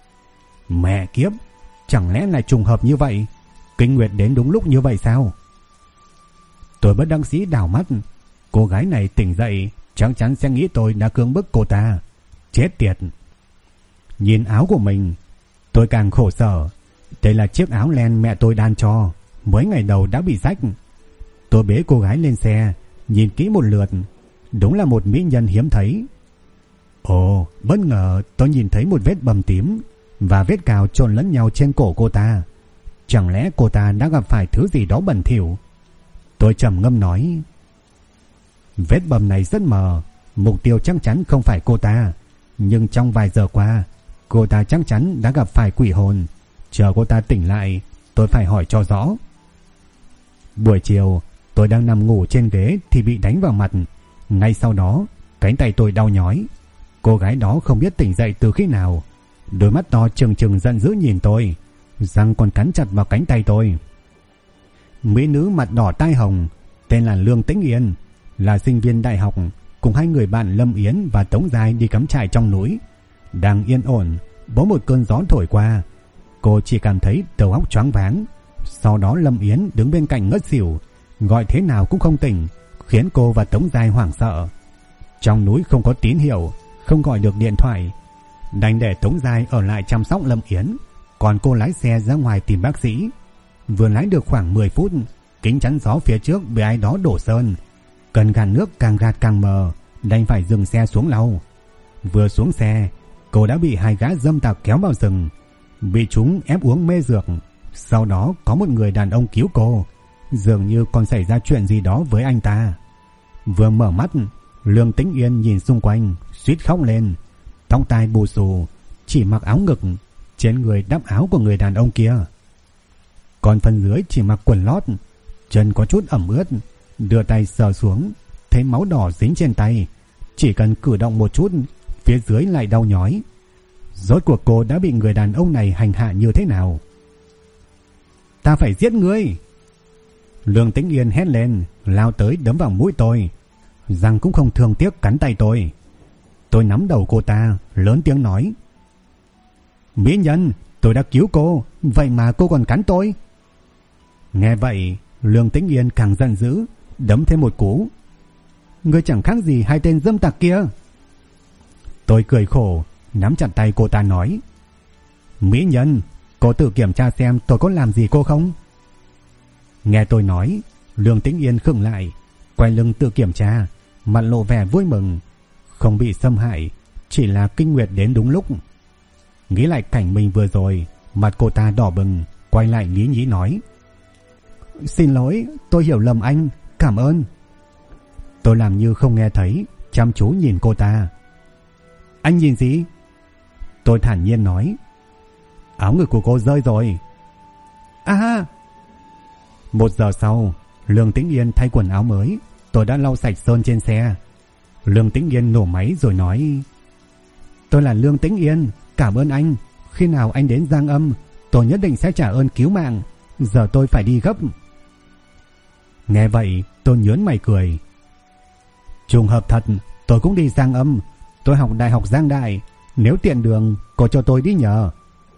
Mẹ kiếp, chẳng lẽ lại trùng hợp như vậy? Kinh nguyệt đến đúng lúc như vậy sao? Tôi bất đắc dĩ đảo mắt. Cô gái này tỉnh dậy chắc chắn sẽ nghĩ tôi đã cưỡng bức cô ta. Chết tiệt. Nhìn áo của mình, tôi càng khổ sở. Đây là chiếc áo len mẹ tôi đan cho, mới ngày đầu đã bị rách. Tôi bế cô gái lên xe, nhìn kỹ một lượt. Đúng là một mỹ nhân hiếm thấy. Ồ, bất ngờ tôi nhìn thấy một vết bầm tím và vết cào trộn lẫn nhau trên cổ cô ta. Chẳng lẽ cô ta đã gặp phải thứ gì đó bẩn thỉu? Tôi trầm ngâm nói. Vết bầm này rất mờ, mục tiêu chắc chắn không phải cô ta. Nhưng trong vài giờ qua, cô ta chắc chắn đã gặp phải quỷ hồn. Chờ cô ta tỉnh lại, tôi phải hỏi cho rõ. Buổi chiều, tôi đang nằm ngủ trên ghế thì bị đánh vào mặt. Ngay sau đó, cánh tay tôi đau nhói. Cô gái đó không biết tỉnh dậy từ khi nào. Đôi mắt to trừng trừng giận dữ nhìn tôi, răng còn cắn chặt vào cánh tay tôi. Mỹ nữ mặt đỏ tai hồng, tên là Lương Tĩnh Yên, là sinh viên đại học, cùng hai người bạn Lâm Yến và Tống Giai đi cắm trại trong núi. Đang yên ổn, bỗng một cơn gió thổi qua. Cô chỉ cảm thấy đầu óc choáng váng. Sau đó Lâm Yến đứng bên cạnh ngất xỉu, gọi thế nào cũng không tỉnh, khiến cô và Tống Giai hoảng sợ. Trong núi không có tín hiệu, không gọi được điện thoại, đành để Tống Giai ở lại chăm sóc Lâm Yến, còn cô lái xe ra ngoài tìm bác sĩ. Vừa lái được khoảng 10 phút, kính chắn gió phía trước bị ai đó đổ sơn, cần gạt nước càng gạt càng mờ, đành phải dừng xe xuống lau. Vừa xuống xe, cô đã bị hai gã dâm tặc kéo vào rừng, bị chúng ép uống mê dược. Sau đó có một người đàn ông cứu cô, dường như còn xảy ra chuyện gì đó với anh ta. Vừa mở mắt, Lương Tĩnh Yên nhìn xung quanh, suýt khóc lên. Tóc tai bù xù, chỉ mặc áo ngực, trên người đắp áo của người đàn ông kia. Còn phần dưới chỉ mặc quần lót, chân có chút ẩm ướt. Đưa tay sờ xuống, thấy máu đỏ dính trên tay. Chỉ cần cử động một chút, phía dưới lại đau nhói. Rốt cuộc cô đã bị người đàn ông này hành hạ như thế nào? Ta phải giết ngươi! Lương Tĩnh Yên hét lên, lao tới đấm vào mũi tôi, răng cũng không thương tiếc cắn tay tôi. Tôi nắm đầu cô ta, lớn tiếng nói. Mỹ nhân, tôi đã cứu cô, vậy mà cô còn cắn tôi. Nghe vậy, Lương Tĩnh Yên càng giận dữ, đấm thêm một cú. Ngươi chẳng khác gì hai tên dâm tặc kia. Tôi cười khổ, nắm chặt tay cô ta nói. Mỹ nhân, cô tự kiểm tra xem tôi có làm gì cô không? Nghe tôi nói, Lương Tĩnh Yên khựng lại, quay lưng tự kiểm tra, mặt lộ vẻ vui mừng. Không bị xâm hại, chỉ là kinh nguyệt đến đúng lúc. Nghĩ lại cảnh mình vừa rồi, mặt cô ta đỏ bừng, quay lại lý nhí nói. Xin lỗi, tôi hiểu lầm anh, cảm ơn. Tôi làm như không nghe thấy, chăm chú nhìn cô ta. Anh nhìn gì? Tôi thản nhiên nói. Áo ngực của cô rơi rồi. À! 1 giờ sau, Lương Tĩnh Yên thay quần áo mới. Tôi đã lau sạch sơn trên xe. Lương Tĩnh Yên nổ máy rồi nói. Tôi là Lương Tĩnh Yên, cảm ơn anh. Khi nào anh đến Giang Âm, tôi nhất định sẽ trả ơn cứu mạng. Giờ tôi phải đi gấp. Nghe vậy, tôi nhớn mày cười. Trùng hợp thật, tôi cũng đi Giang Âm. Tôi học Đại học Giang Đại. Nếu tiện đường, cô cho tôi đi nhờ.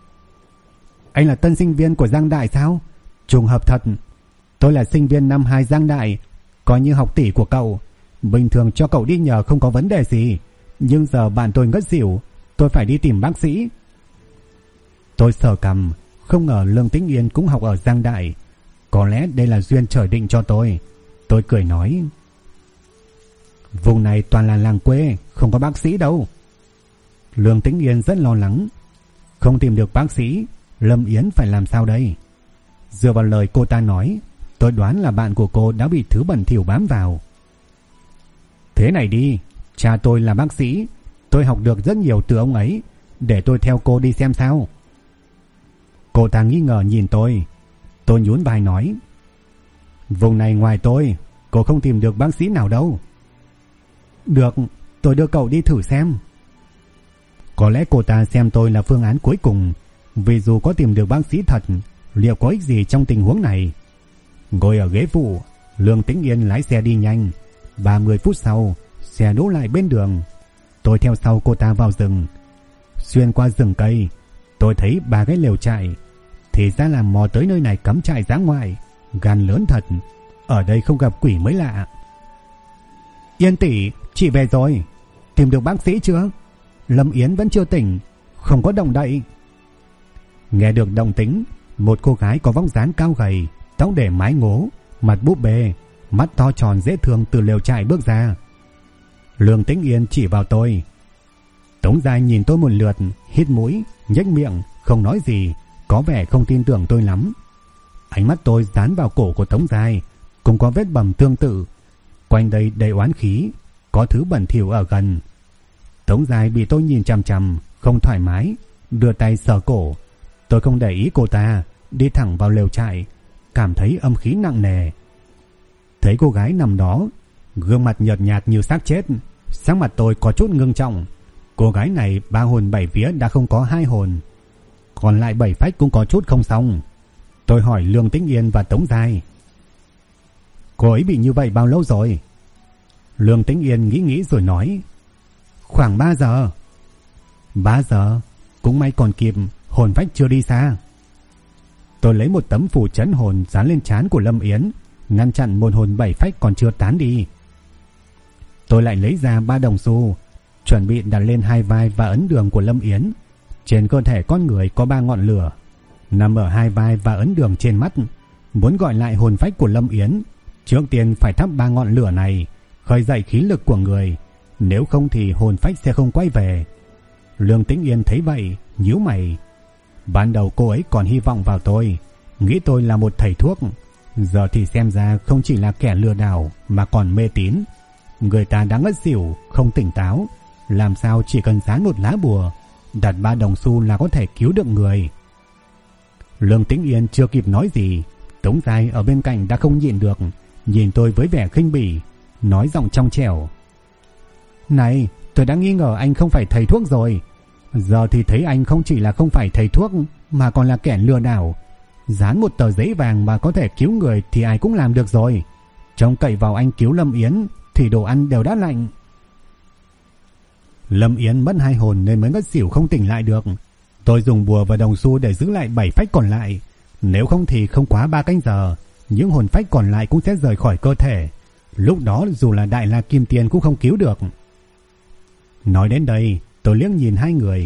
Anh là tân sinh viên của Giang Đại sao? Trùng hợp thật. Tôi là sinh viên năm 2 Giang Đại, coi như học tỷ của cậu. Bình thường cho cậu đi nhờ không có vấn đề gì, nhưng giờ bạn tôi ngất xỉu, tôi phải đi tìm bác sĩ. Tôi sờ cằm, không ngờ Lương Tĩnh Yên cũng học ở Giang Đại. Có lẽ đây là duyên trời định cho tôi. Tôi cười nói. Vùng này toàn là làng quê, không có bác sĩ đâu. Lương Tĩnh Yên rất lo lắng. Không tìm được bác sĩ, Lâm Yến phải làm sao đây? Dựa vào lời cô ta nói, tôi đoán là bạn của cô đã bị thứ bẩn thỉu bám vào. Thế này đi, cha tôi là bác sĩ, tôi học được rất nhiều từ ông ấy, để tôi theo cô đi xem sao. Cô ta nghi ngờ nhìn tôi nhún vai nói. Vùng này ngoài tôi, cô không tìm được bác sĩ nào đâu. Được, tôi đưa cậu đi thử xem. Có lẽ cô ta xem tôi là phương án cuối cùng, vì dù có tìm được bác sĩ thật, liệu có ích gì trong tình huống này. Ngồi ở ghế phụ, Lương Tĩnh Yên lái xe đi nhanh. 30 phút sau, xe đỗ lại bên đường. Tôi theo sau cô ta vào rừng. Xuyên qua rừng cây, tôi thấy 3 cái lều trại. Thì ra là mò tới nơi này cắm trại dã ngoại. Gan lớn thật, ở đây không gặp quỷ mới lạ. Yên tỷ, chị về rồi. Tìm được bác sĩ chưa? Lâm Yến vẫn chưa tỉnh, không có động đậy. Nghe được động tĩnh, một cô gái có vóc dáng cao gầy, tóc để mái ngố, mặt búp bê, mắt to tròn dễ thương từ lều trại bước ra. Lương Tĩnh Yên chỉ vào tôi. Tống Giai nhìn tôi một lượt, hít mũi, nhếch miệng, không nói gì, có vẻ không tin tưởng tôi lắm. Ánh mắt tôi dán vào cổ của Tống Giai, cũng có vết bầm tương tự. Quanh đây đầy oán khí, có thứ bẩn thỉu ở gần. Tống Giai bị tôi nhìn chằm chằm, không thoải mái, đưa tay sờ cổ. Tôi không để ý cô ta, đi thẳng vào lều trại, cảm thấy âm khí nặng nề. Thấy cô gái nằm đó, gương mặt nhợt nhạt như xác chết, sắc mặt tôi có chút ngưng trọng. Cô gái này 3 hồn 7 vía đã không có 2 hồn, còn lại 7 phách cũng có chút không xong. Tôi hỏi Lương Tĩnh Yên và Tống Giai. Cô ấy bị như vậy bao lâu rồi? Lương Tĩnh Yên nghĩ rồi nói. Khoảng 3 giờ. 3 giờ? Cũng may còn kịp, hồn phách chưa đi xa. Tôi lấy một tấm phù trấn hồn dán lên trán của Lâm Yến, ngăn chặn một hồn 7 phách còn chưa tán đi. Tôi lại lấy ra 3 đồng xu, chuẩn bị đặt lên 2 vai và ấn đường của Lâm Yến. Trên cơ thể con người có 3 ngọn lửa, nằm ở 2 vai và ấn đường trên mắt. Muốn gọi lại hồn phách của Lâm Yến, trước tiên phải thắp 3 ngọn lửa này, khơi dậy khí lực của người, nếu không thì hồn phách sẽ không quay về. Lương Tĩnh Yên thấy vậy, nhíu mày. Ban đầu cô ấy còn hy vọng vào tôi, nghĩ tôi là một thầy thuốc. Giờ thì xem ra không chỉ là kẻ lừa đảo mà còn mê tín. Người ta đã ngất xỉu, không tỉnh táo, làm sao chỉ cần dán một lá bùa, đặt 3 đồng xu là có thể cứu được người. Lương Tĩnh Yên chưa kịp nói gì, Tống Giai ở bên cạnh đã không nhịn được, nhìn tôi với vẻ khinh bỉ, nói giọng trong trẻo. Này, tôi đã nghi ngờ anh không phải thầy thuốc rồi. Giờ thì thấy anh không chỉ là không phải thầy thuốc mà còn là kẻ lừa đảo. Dán một tờ giấy vàng mà có thể cứu người thì ai cũng làm được rồi. Trông cậy vào anh cứu Lâm Yến thì đồ ăn đều đã lạnh. Lâm Yến mất 2 hồn nên mới ngất xỉu không tỉnh lại được. Tôi dùng bùa và đồng xu để giữ lại 7 phách còn lại. Nếu không thì không quá 3 canh giờ, những hồn phách còn lại cũng sẽ rời khỏi cơ thể. Lúc đó dù là Đại La Kim Tiên cũng không cứu được. Nói đến đây, tôi liếc nhìn 2 người.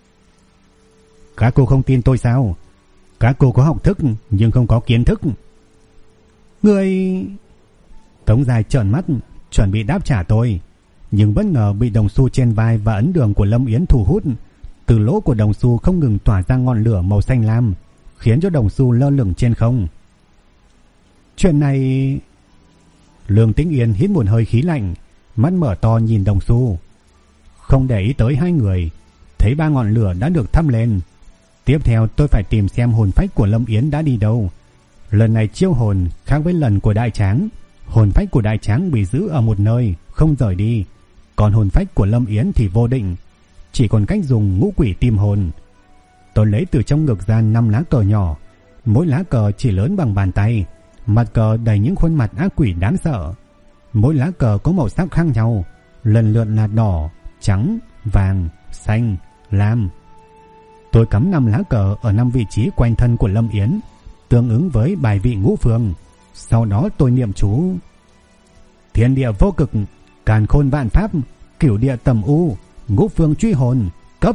Các cô không tin tôi sao? Các cô có học thức nhưng không có kiến thức. Người... Tống Giai trợn mắt, chuẩn bị đáp trả tôi, nhưng bất ngờ bị đồng xu trên vai và ấn đường của Lâm Yến thu hút. Từ lỗ của đồng xu không ngừng tỏa ra ngọn lửa màu xanh lam, khiến cho đồng xu lơ lửng trên không. Chuyện này... Lương Tĩnh Yên hít một hơi khí lạnh, mắt mở to nhìn đồng xu. Không để ý tới 2 người, thấy 3 ngọn lửa đã được thắp lên. Tiếp theo tôi phải tìm xem hồn phách của Lâm Yến đã đi đâu. Lần này chiêu hồn khác với lần của Đại Tráng. Hồn phách của Đại Tráng bị giữ ở một nơi, không rời đi. Còn hồn phách của Lâm Yến thì vô định, chỉ còn cách dùng ngũ quỷ tìm hồn. Tôi lấy từ trong ngực ra 5 lá cờ nhỏ, mỗi lá cờ chỉ lớn bằng bàn tay, mặt cờ đầy những khuôn mặt ác quỷ đáng sợ. Mỗi lá cờ có màu sắc khác nhau, lần lượt là đỏ, trắng, vàng, xanh, lam. Tôi cắm 5 lá cờ ở 5 vị trí quanh thân của Lâm Yến, tương ứng với bài vị ngũ phương. Sau đó tôi niệm chú: Thiên địa vô cực, càn khôn vạn pháp, cửu địa tầm u, ngũ phương truy hồn, cấp.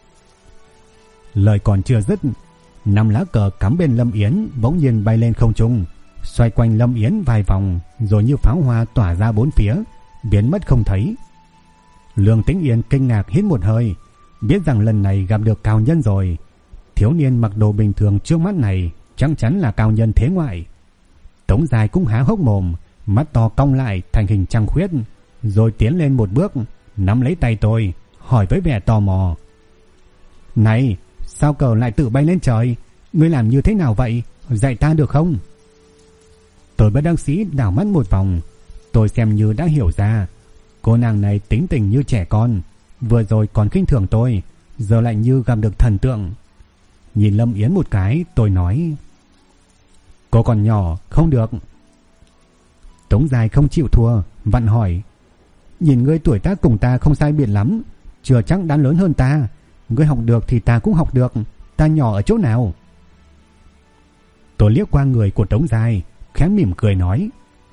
Lời còn chưa dứt, 5 lá cờ cắm bên Lâm Yến bỗng nhiên bay lên không trung, xoay quanh Lâm Yến vài vòng, rồi như pháo hoa tỏa ra 4 phía, biến mất không thấy. Lương Tĩnh Yên kinh ngạc hít một hơi, biết rằng lần này gặp được cao nhân rồi. Thiếu niên mặc đồ bình thường trước mắt này chắc chắn là cao nhân thế ngoại. Tống Giai cũng há hốc mồm, mắt to cong lại thành hình trăng khuyết, rồi tiến lên một bước, nắm lấy tay tôi, hỏi với vẻ tò mò: Này, sao cờ lại tự bay lên trời? Ngươi làm như thế nào vậy? Dạy ta được không? Tôi bất đắc dĩ đảo mắt một vòng. Tôi xem như đã hiểu ra, cô nàng này tính tình như trẻ con, vừa rồi còn khinh thường tôi, giờ lại như gặp được thần tượng. Nhìn Lâm Yến một cái, tôi nói: Cô còn nhỏ, không được. Tống Giai không chịu thua, vặn hỏi: Nhìn ngươi tuổi tác cùng ta không sai biệt lắm, chưa chắc đã lớn hơn ta. Ngươi học được thì ta cũng học được, ta nhỏ ở chỗ nào? Tôi liếc qua người của Tống Giai, khẽ mỉm cười nói: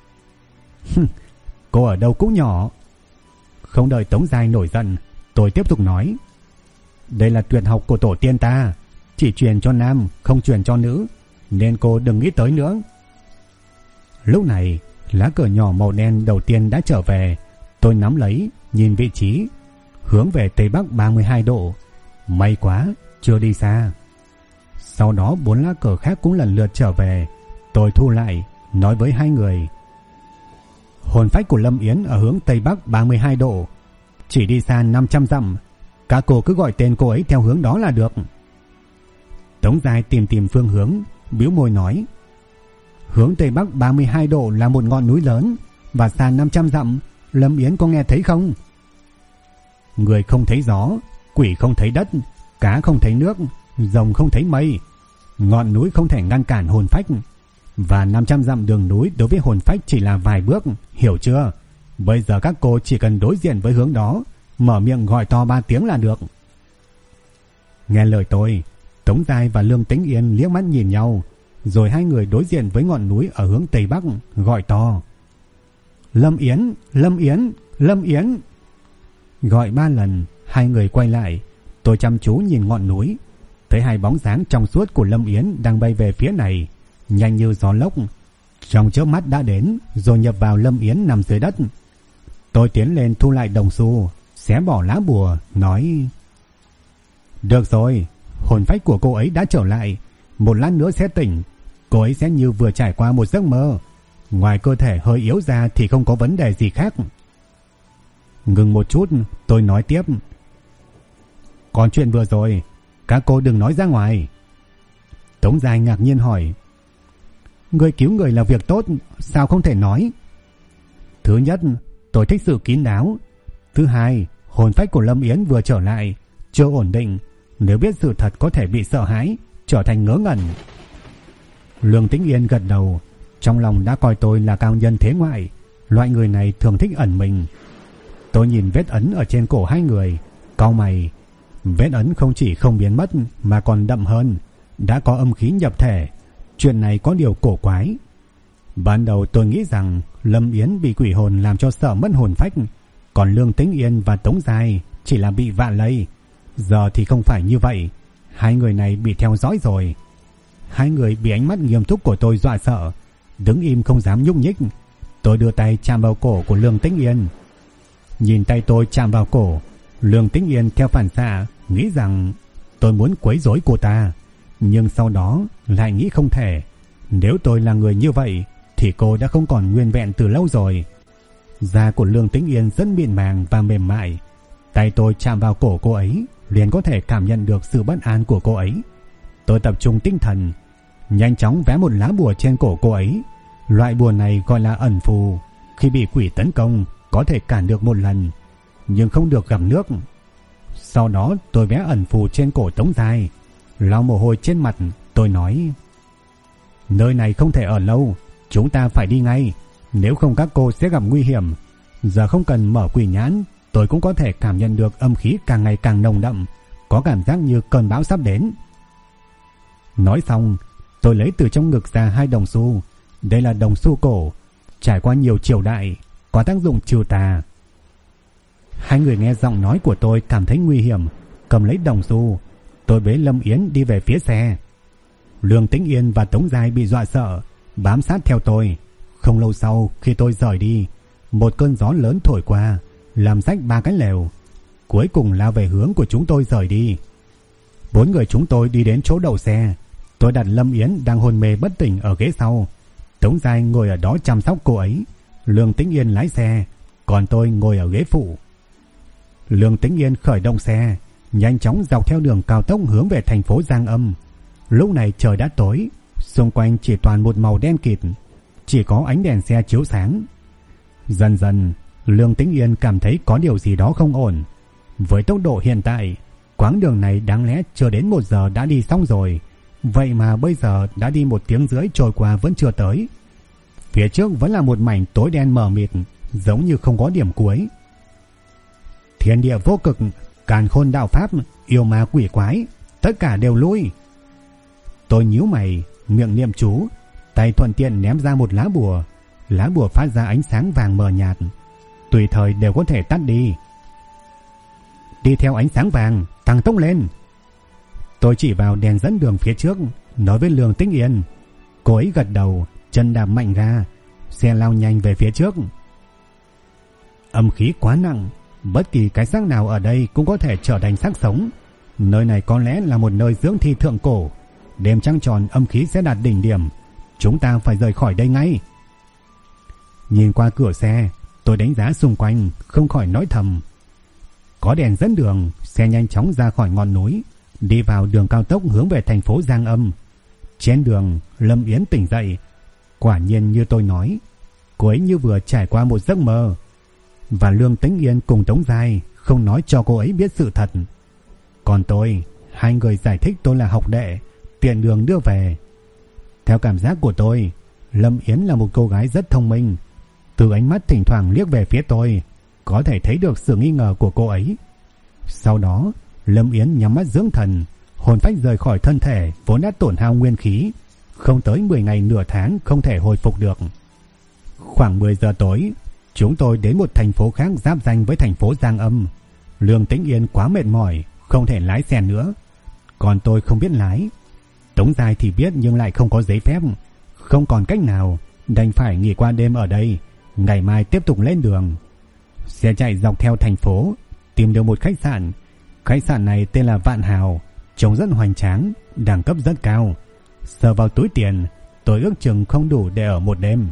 Cô ở đâu cũng nhỏ. Không đợi Tống Giai nổi giận, tôi tiếp tục nói: Đây là tuyệt học của tổ tiên ta, chỉ truyền cho nam, không truyền cho nữ, nên cô đừng nghĩ tới nữa. Lúc này, lá cờ nhỏ màu đen đầu tiên đã trở về. Tôi nắm lấy, nhìn vị trí, hướng về Tây Bắc 32 độ. May quá, chưa đi xa. Sau đó 4 lá cờ khác cũng lần lượt trở về. Tôi thu lại, nói với hai người: Hồn phách của Lâm Yến ở hướng Tây Bắc 32 độ, chỉ đi xa 500 dặm. Các cô cứ gọi tên cô ấy theo hướng đó là được. Tống Giai tìm phương hướng, bĩu môi nói: Hướng Tây Bắc 32 độ là một ngọn núi lớn, và xa 500 dặm. Lâm Yến có nghe thấy không? Người không thấy gió, quỷ không thấy đất, cá không thấy nước, rồng không thấy mây. Ngọn núi không thể ngăn cản hồn phách, và 500 dặm đường núi đối với hồn phách chỉ là vài bước, hiểu chưa? Bây giờ các cô chỉ cần đối diện với hướng đó, mở miệng gọi to 3 tiếng là được. Nghe lời tôi, Tống Giai và Lương Tĩnh Yên liếc mắt nhìn nhau, rồi hai người đối diện với ngọn núi ở hướng Tây Bắc, gọi to: Lâm Yến, Lâm Yến, Lâm Yến. Gọi 3 lần, hai người quay lại. Tôi chăm chú nhìn ngọn núi, thấy hai bóng dáng trong suốt của Lâm Yến đang bay về phía này, nhanh như gió lốc. Trong chớp mắt đã đến, rồi nhập vào Lâm Yến nằm dưới đất. Tôi tiến lên thu lại đồng xu, xé bỏ lá bùa, nói: Được rồi, hồn phách của cô ấy đã trở lại, một lát nữa sẽ tỉnh. Cô ấy sẽ như vừa trải qua một giấc mơ, ngoài cơ thể hơi yếu ra thì không có vấn đề gì khác. Ngừng một chút, tôi nói tiếp: Còn chuyện vừa rồi, các cô đừng nói ra ngoài. Tống Giai ngạc nhiên hỏi: Người cứu người là việc tốt, sao không thể nói? Thứ nhất, tôi thích sự kín đáo. Thứ hai, hồn phách của Lâm Yến vừa trở lại, chưa ổn định, nếu biết sự thật có thể bị sợ hãi, trở thành ngớ ngẩn. Lương Tĩnh Yên gật đầu, trong lòng đã coi tôi là cao nhân thế ngoại, loại người này thường thích ẩn mình. Tôi nhìn vết ấn ở trên cổ hai người, cau mày. Vết ấn không chỉ không biến mất mà còn đậm hơn, đã có âm khí nhập thể. Chuyện này có điều cổ quái. Ban đầu tôi nghĩ rằng Lâm Yến bị quỷ hồn làm cho sợ mất hồn phách, còn Lương Tĩnh Yên và Tống Giai chỉ là bị vạ lây. Giờ thì không phải như vậy, hai người này bị theo dõi rồi. Hai người bị ánh mắt nghiêm túc của tôi dọa sợ, đứng im không dám nhúc nhích. Tôi đưa tay chạm vào cổ của Lương Tĩnh Yên. Nhìn tay tôi chạm vào cổ, Lương Tĩnh Yên theo phản xạ nghĩ rằng tôi muốn quấy rối cô ta, nhưng sau đó lại nghĩ không thể. Nếu tôi là người như vậy thì cô đã không còn nguyên vẹn từ lâu rồi. Da của Lương Tĩnh Yên rất mịn màng và mềm mại. Tay tôi chạm vào cổ cô ấy, liền có thể cảm nhận được sự bất an của cô ấy. Tôi tập trung tinh thần, nhanh chóng vẽ một lá bùa trên cổ cô ấy. Loại bùa này gọi là ẩn phù, khi bị quỷ tấn công có thể cản được một lần, nhưng không được gặp nước. Sau đó tôi vẽ ẩn phù trên cổ Tống Giai, lau mồ hôi trên mặt. Tôi nói: Nơi này không thể ở lâu, chúng ta phải đi ngay, nếu không các cô sẽ gặp nguy hiểm. Giờ không cần mở quỷ nhãn, tôi cũng có thể cảm nhận được âm khí càng ngày càng nồng đậm, có cảm giác như cơn bão sắp đến. Nói xong, tôi lấy từ trong ngực ra 2 đồng xu. Đây là đồng xu cổ, trải qua nhiều triều đại, có tác dụng trừ tà. Hai người nghe giọng nói của tôi cảm thấy nguy hiểm, cầm lấy đồng xu. Tôi bế Lâm Yến đi về phía xe. Lương Tĩnh Yên và Tống Giai bị dọa sợ, bám sát theo tôi. Không lâu sau, khi tôi rời đi, một cơn gió lớn thổi qua, làm rách 3 cái lều, cuối cùng lao về hướng của chúng tôi rời đi. 4 người chúng tôi đi đến chỗ đậu xe. Tôi đặt Lâm Yến đang hôn mê bất tỉnh ở ghế sau, Tống Giai ngồi ở đó chăm sóc cô ấy. Lương Tĩnh Yên lái xe, còn tôi ngồi ở ghế phụ. Lương Tĩnh Yên khởi động xe, nhanh chóng dọc theo đường cao tốc hướng về thành phố Giang Âm. Lúc này trời đã tối, xung quanh chỉ toàn một màu đen kịt, chỉ có ánh đèn xe chiếu sáng. Dần dần, Lương Tĩnh Yên cảm thấy có điều gì đó không ổn. Với tốc độ hiện tại, Quãng đường này đáng lẽ chưa đến 1 giờ đã đi xong rồi, vậy mà bây giờ đã đi 1 tiếng rưỡi trôi qua vẫn chưa tới. Phía trước vẫn là một mảnh tối đen mờ mịt, giống như không có điểm cuối. Thiên địa vô cực, càn khôn đạo pháp, yêu ma quỷ quái, tất cả đều lui. Tôi nhíu mày, miệng niệm chú, tay thuận tiện ném ra một lá bùa. Lá bùa phát ra ánh sáng vàng mờ nhạt, tùy thời đều có thể tắt đi. Đi theo ánh sáng vàng, tăng tốc lên. Tôi chỉ vào đèn dẫn đường phía trước, nói với Lương Tĩnh Yên. Cô ấy gật đầu, chân đạp mạnh ra, xe lao nhanh về phía trước. Âm khí quá nặng, bất kỳ cái xác nào ở đây cũng có thể trở thành xác sống. Nơi này có lẽ là một nơi dưỡng thi thượng cổ. Đêm trăng tròn âm khí sẽ đạt đỉnh điểm. Chúng ta phải rời khỏi đây ngay. Nhìn qua cửa xe, tôi đánh giá xung quanh, không khỏi nói thầm. Có đèn dẫn đường, xe nhanh chóng ra khỏi ngọn núi, đi vào đường cao tốc hướng về thành phố Giang Âm. Trên đường, Lâm Yến tỉnh dậy. Quả nhiên như tôi nói, cô ấy như vừa trải qua một giấc mơ. Và Lương Tĩnh Yên cùng Tống Giai không nói cho cô ấy biết sự thật. Còn tôi, hai người giải thích tôi là học đệ, tiện đường đưa về. Theo cảm giác của tôi, Lâm Yến là một cô gái rất thông minh. Từ ánh mắt thỉnh thoảng liếc về phía tôi, có thể thấy được sự nghi ngờ của cô ấy. Sau đó, Lâm Yến nhắm mắt dưỡng thần, hồn phách rời khỏi thân thể vốn đã tổn hao nguyên khí, không tới 10 ngày nửa tháng không thể hồi phục được. Khoảng 10 giờ tối, chúng tôi đến một thành phố khác giáp ranh với thành phố Giang Âm. Lương Tĩnh Yên quá mệt mỏi, không thể lái xe nữa. Còn tôi không biết lái. Tống Giai thì biết nhưng lại không có giấy phép. Không còn cách nào, đành phải nghỉ qua đêm ở đây, ngày mai tiếp tục lên đường. Xe chạy dọc theo thành phố, tìm được một khách sạn. Khách sạn này tên là Vạn Hào, trông rất hoành tráng, đẳng cấp rất cao. Sờ vào túi tiền, tôi ước chừng không đủ để ở một đêm.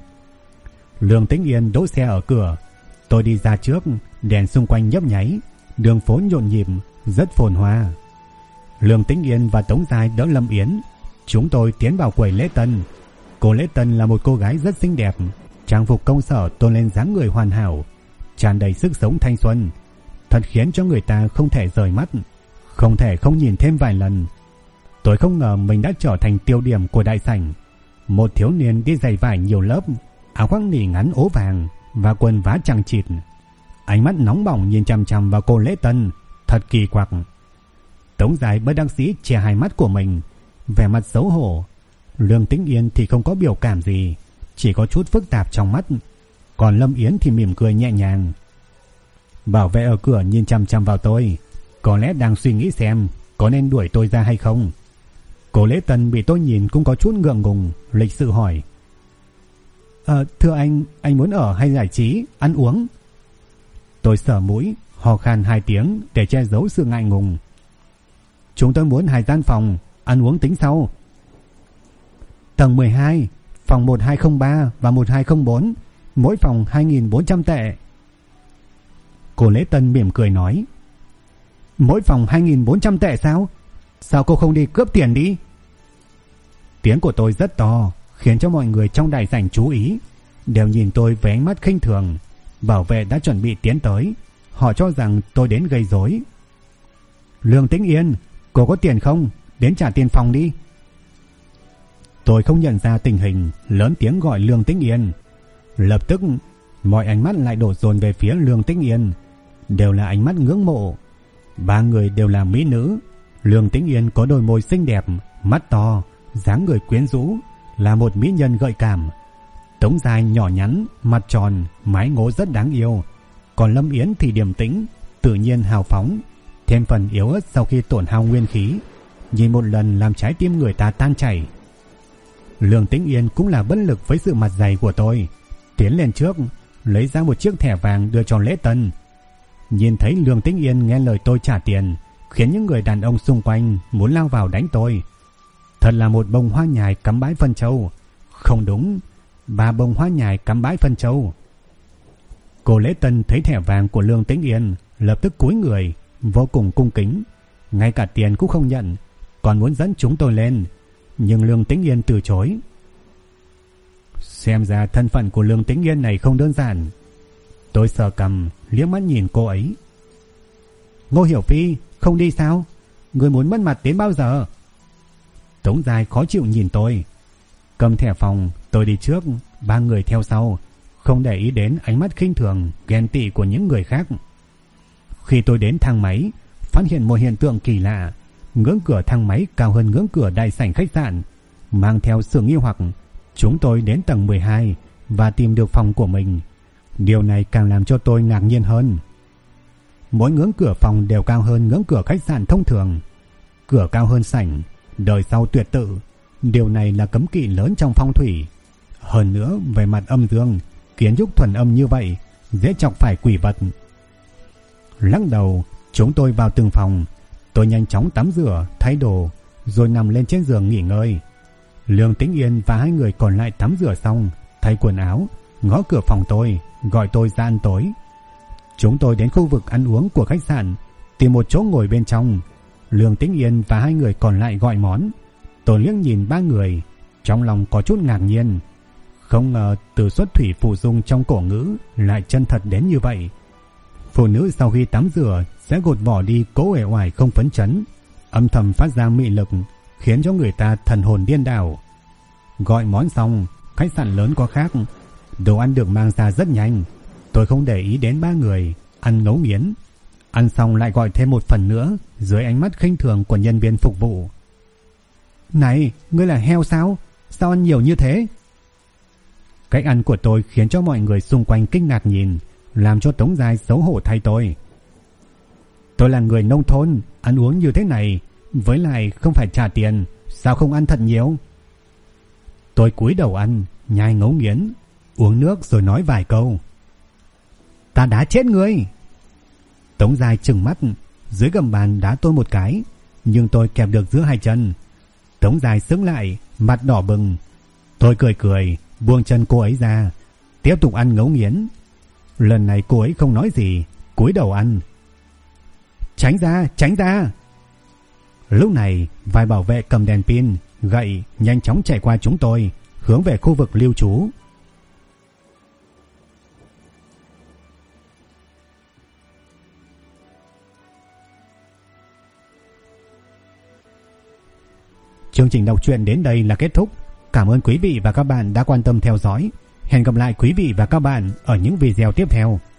Lương Tĩnh Yên đỗ xe ở cửa. Tôi đi ra trước, đèn xung quanh nhấp nháy, đường phố nhộn nhịp, rất phồn hoa. Lương Tĩnh Yên và Tống Giai đỡ Lâm Yến. Chúng tôi tiến vào quầy lễ tân. Cô lễ tân là một cô gái rất xinh đẹp, trang phục công sở tôn lên dáng người hoàn hảo, tràn đầy sức sống thanh xuân, thật khiến cho người ta không thể rời mắt, không thể không nhìn thêm vài lần. Tôi không ngờ mình đã trở thành tiêu điểm của đại sảnh. Một thiếu niên đi giày vải nhiều lớp, áo khoác nỉ ngắn ố vàng và quần vá chằng chịt, ánh mắt nóng bỏng nhìn chằm chằm vào cô lễ tân, thật kỳ quặc. Tống Giai bất đắc dĩ che hai mắt của mình, vẻ mặt xấu hổ. Lương Tĩnh Yên thì không có biểu cảm gì, chỉ có chút phức tạp trong mắt. Còn Lâm Yến thì mỉm cười nhẹ nhàng. Bảo vệ ở cửa nhìn chằm chằm vào tôi, có lẽ đang suy nghĩ xem có nên đuổi tôi ra hay không. Cô lễ tân bị tôi nhìn cũng có chút ngượng ngùng, lịch sự hỏi. Thưa anh muốn ở hay giải trí, ăn uống? Tôi sờ mũi, ho khan 2 tiếng để che giấu sự ngại ngùng. Chúng tôi muốn 2 gian phòng, ăn uống tính sau. Tầng 12, phòng 1203 và 1204, mỗi phòng 2.400 tệ. Cô lễ tân mỉm cười nói. Mỗi phòng 2.400 tệ sao? Sao cô không đi cướp tiền đi? Tiếng của tôi rất to, khiến cho mọi người trong đại sảnh chú ý, đều nhìn tôi với ánh mắt khinh thường. Bảo vệ đã chuẩn bị tiến tới, họ cho rằng tôi đến gây rối. Lương Tĩnh Yên, cô có tiền không? Đến trả tiền phòng đi. Tôi không nhận ra tình hình, lớn tiếng gọi Lương Tĩnh Yên. Lập tức, mọi ánh mắt lại đổ dồn về phía Lương Tĩnh Yên, đều là ánh mắt ngưỡng mộ. 3 người đều là mỹ nữ. Lương Tĩnh Yên có đôi môi xinh đẹp, mắt to, dáng người quyến rũ, là một mỹ nhân gợi cảm. Tống Giai nhỏ nhắn, mặt tròn, mái ngố rất đáng yêu. Còn Lâm Yến thì điềm tĩnh, tự nhiên hào phóng, thêm phần yếu ớt sau khi tổn hao nguyên khí, nhìn một lần làm trái tim người ta tan chảy. Lương Tĩnh Yên cũng là bất lực với sự mặt dày của tôi, tiến lên trước, lấy ra một chiếc thẻ vàng đưa cho lễ tân. Nhìn thấy Lương Tĩnh Yên nghe lời tôi trả tiền, khiến những người đàn ông xung quanh muốn lao vào đánh tôi. Thật là một bông hoa nhài cắm bãi phân châu. Không đúng, 3 bông hoa nhài cắm bãi phân châu. Cô lễ tân thấy thẻ vàng của Lương Tĩnh Yên, lập tức cúi người, vô cùng cung kính, ngay cả tiền cũng không nhận, còn muốn dẫn chúng tôi lên. Nhưng Lương Tĩnh Yên từ chối. Xem ra thân phận của Lương Tĩnh Yên này không đơn giản. Tôi sờ cằm, liếc mắt nhìn cô ấy. Ngô Hiểu Phi, không đi sao? Người muốn mất mặt đến bao giờ? Tống Giai khó chịu nhìn tôi. Cầm thẻ phòng, tôi đi trước, 3 người theo sau, không để ý đến ánh mắt khinh thường, ghen tị của những người khác. Khi tôi đến thang máy, phát hiện một hiện tượng kỳ lạ. Ngưỡng cửa thang máy cao hơn ngưỡng cửa đại sảnh khách sạn. Mang theo sự nghi hoặc, chúng tôi đến tầng 12 và tìm được phòng của mình. Điều này càng làm cho tôi ngạc nhiên hơn. Mỗi ngưỡng cửa phòng đều cao hơn ngưỡng cửa khách sạn thông thường. Cửa cao hơn sảnh, đời sau tuyệt tự. Điều này là cấm kỵ lớn trong phong thủy. Hơn nữa, về mặt âm dương, kiến trúc thuần âm như vậy dễ chọc phải quỷ vật. Lắc đầu, chúng tôi vào từng phòng. Tôi nhanh chóng tắm rửa, thay đồ, rồi nằm lên trên giường nghỉ ngơi. Lương Tĩnh Yên và 2 người còn lại tắm rửa xong, thay quần áo, ngõ cửa phòng tôi, gọi tôi ra ăn tối. Chúng tôi đến khu vực ăn uống của khách sạn, tìm một chỗ ngồi bên trong. Lương Tĩnh Yên và 2 người còn lại gọi món. Tôi liếc nhìn 3 người, trong lòng có chút ngạc nhiên. Không ngờ từ xuất thủy phụ dung trong cổ ngữ lại chân thật đến như vậy. Phụ nữ sau khi tắm rửa sẽ gột bỏ đi cố uể oải không phấn chấn, âm thầm phát ra mị lực, khiến cho người ta thần hồn điên đảo. Gọi món xong, khách sạn lớn có khác, đồ ăn được mang ra rất nhanh. Tôi không để ý đến 3 người, ăn ngấu nghiến. Ăn xong lại gọi thêm một phần nữa, dưới ánh mắt khinh thường của nhân viên phục vụ. Này, ngươi là heo sao? Sao ăn nhiều như thế? Cách ăn của tôi khiến cho mọi người xung quanh kinh ngạc nhìn, làm cho Tống Giai xấu hổ thay tôi. Tôi là người nông thôn, ăn uống như thế này, với lại không phải trả tiền, sao không ăn thật nhiều? Tôi cúi đầu ăn, nhai ngấu nghiến, uống nước rồi nói vài câu. Ta đá chết ngươi! Tống Giai trừng mắt, dưới gầm bàn đá tôi một cái, nhưng tôi kẹp được giữa 2 chân. Tống Giai sững lại, mặt đỏ bừng. Tôi cười cười, buông chân cô ấy ra, tiếp tục ăn ngấu nghiến. Lần này cô ấy không nói gì, cúi đầu ăn. Tránh ra, tránh ra! Lúc này, vài bảo vệ cầm đèn pin, gậy nhanh chóng chạy qua chúng tôi, hướng về khu vực lưu trú. Chương trình đọc truyện đến đây là kết thúc. Cảm ơn quý vị và các bạn đã quan tâm theo dõi. Hẹn gặp lại quý vị và các bạn ở những video tiếp theo.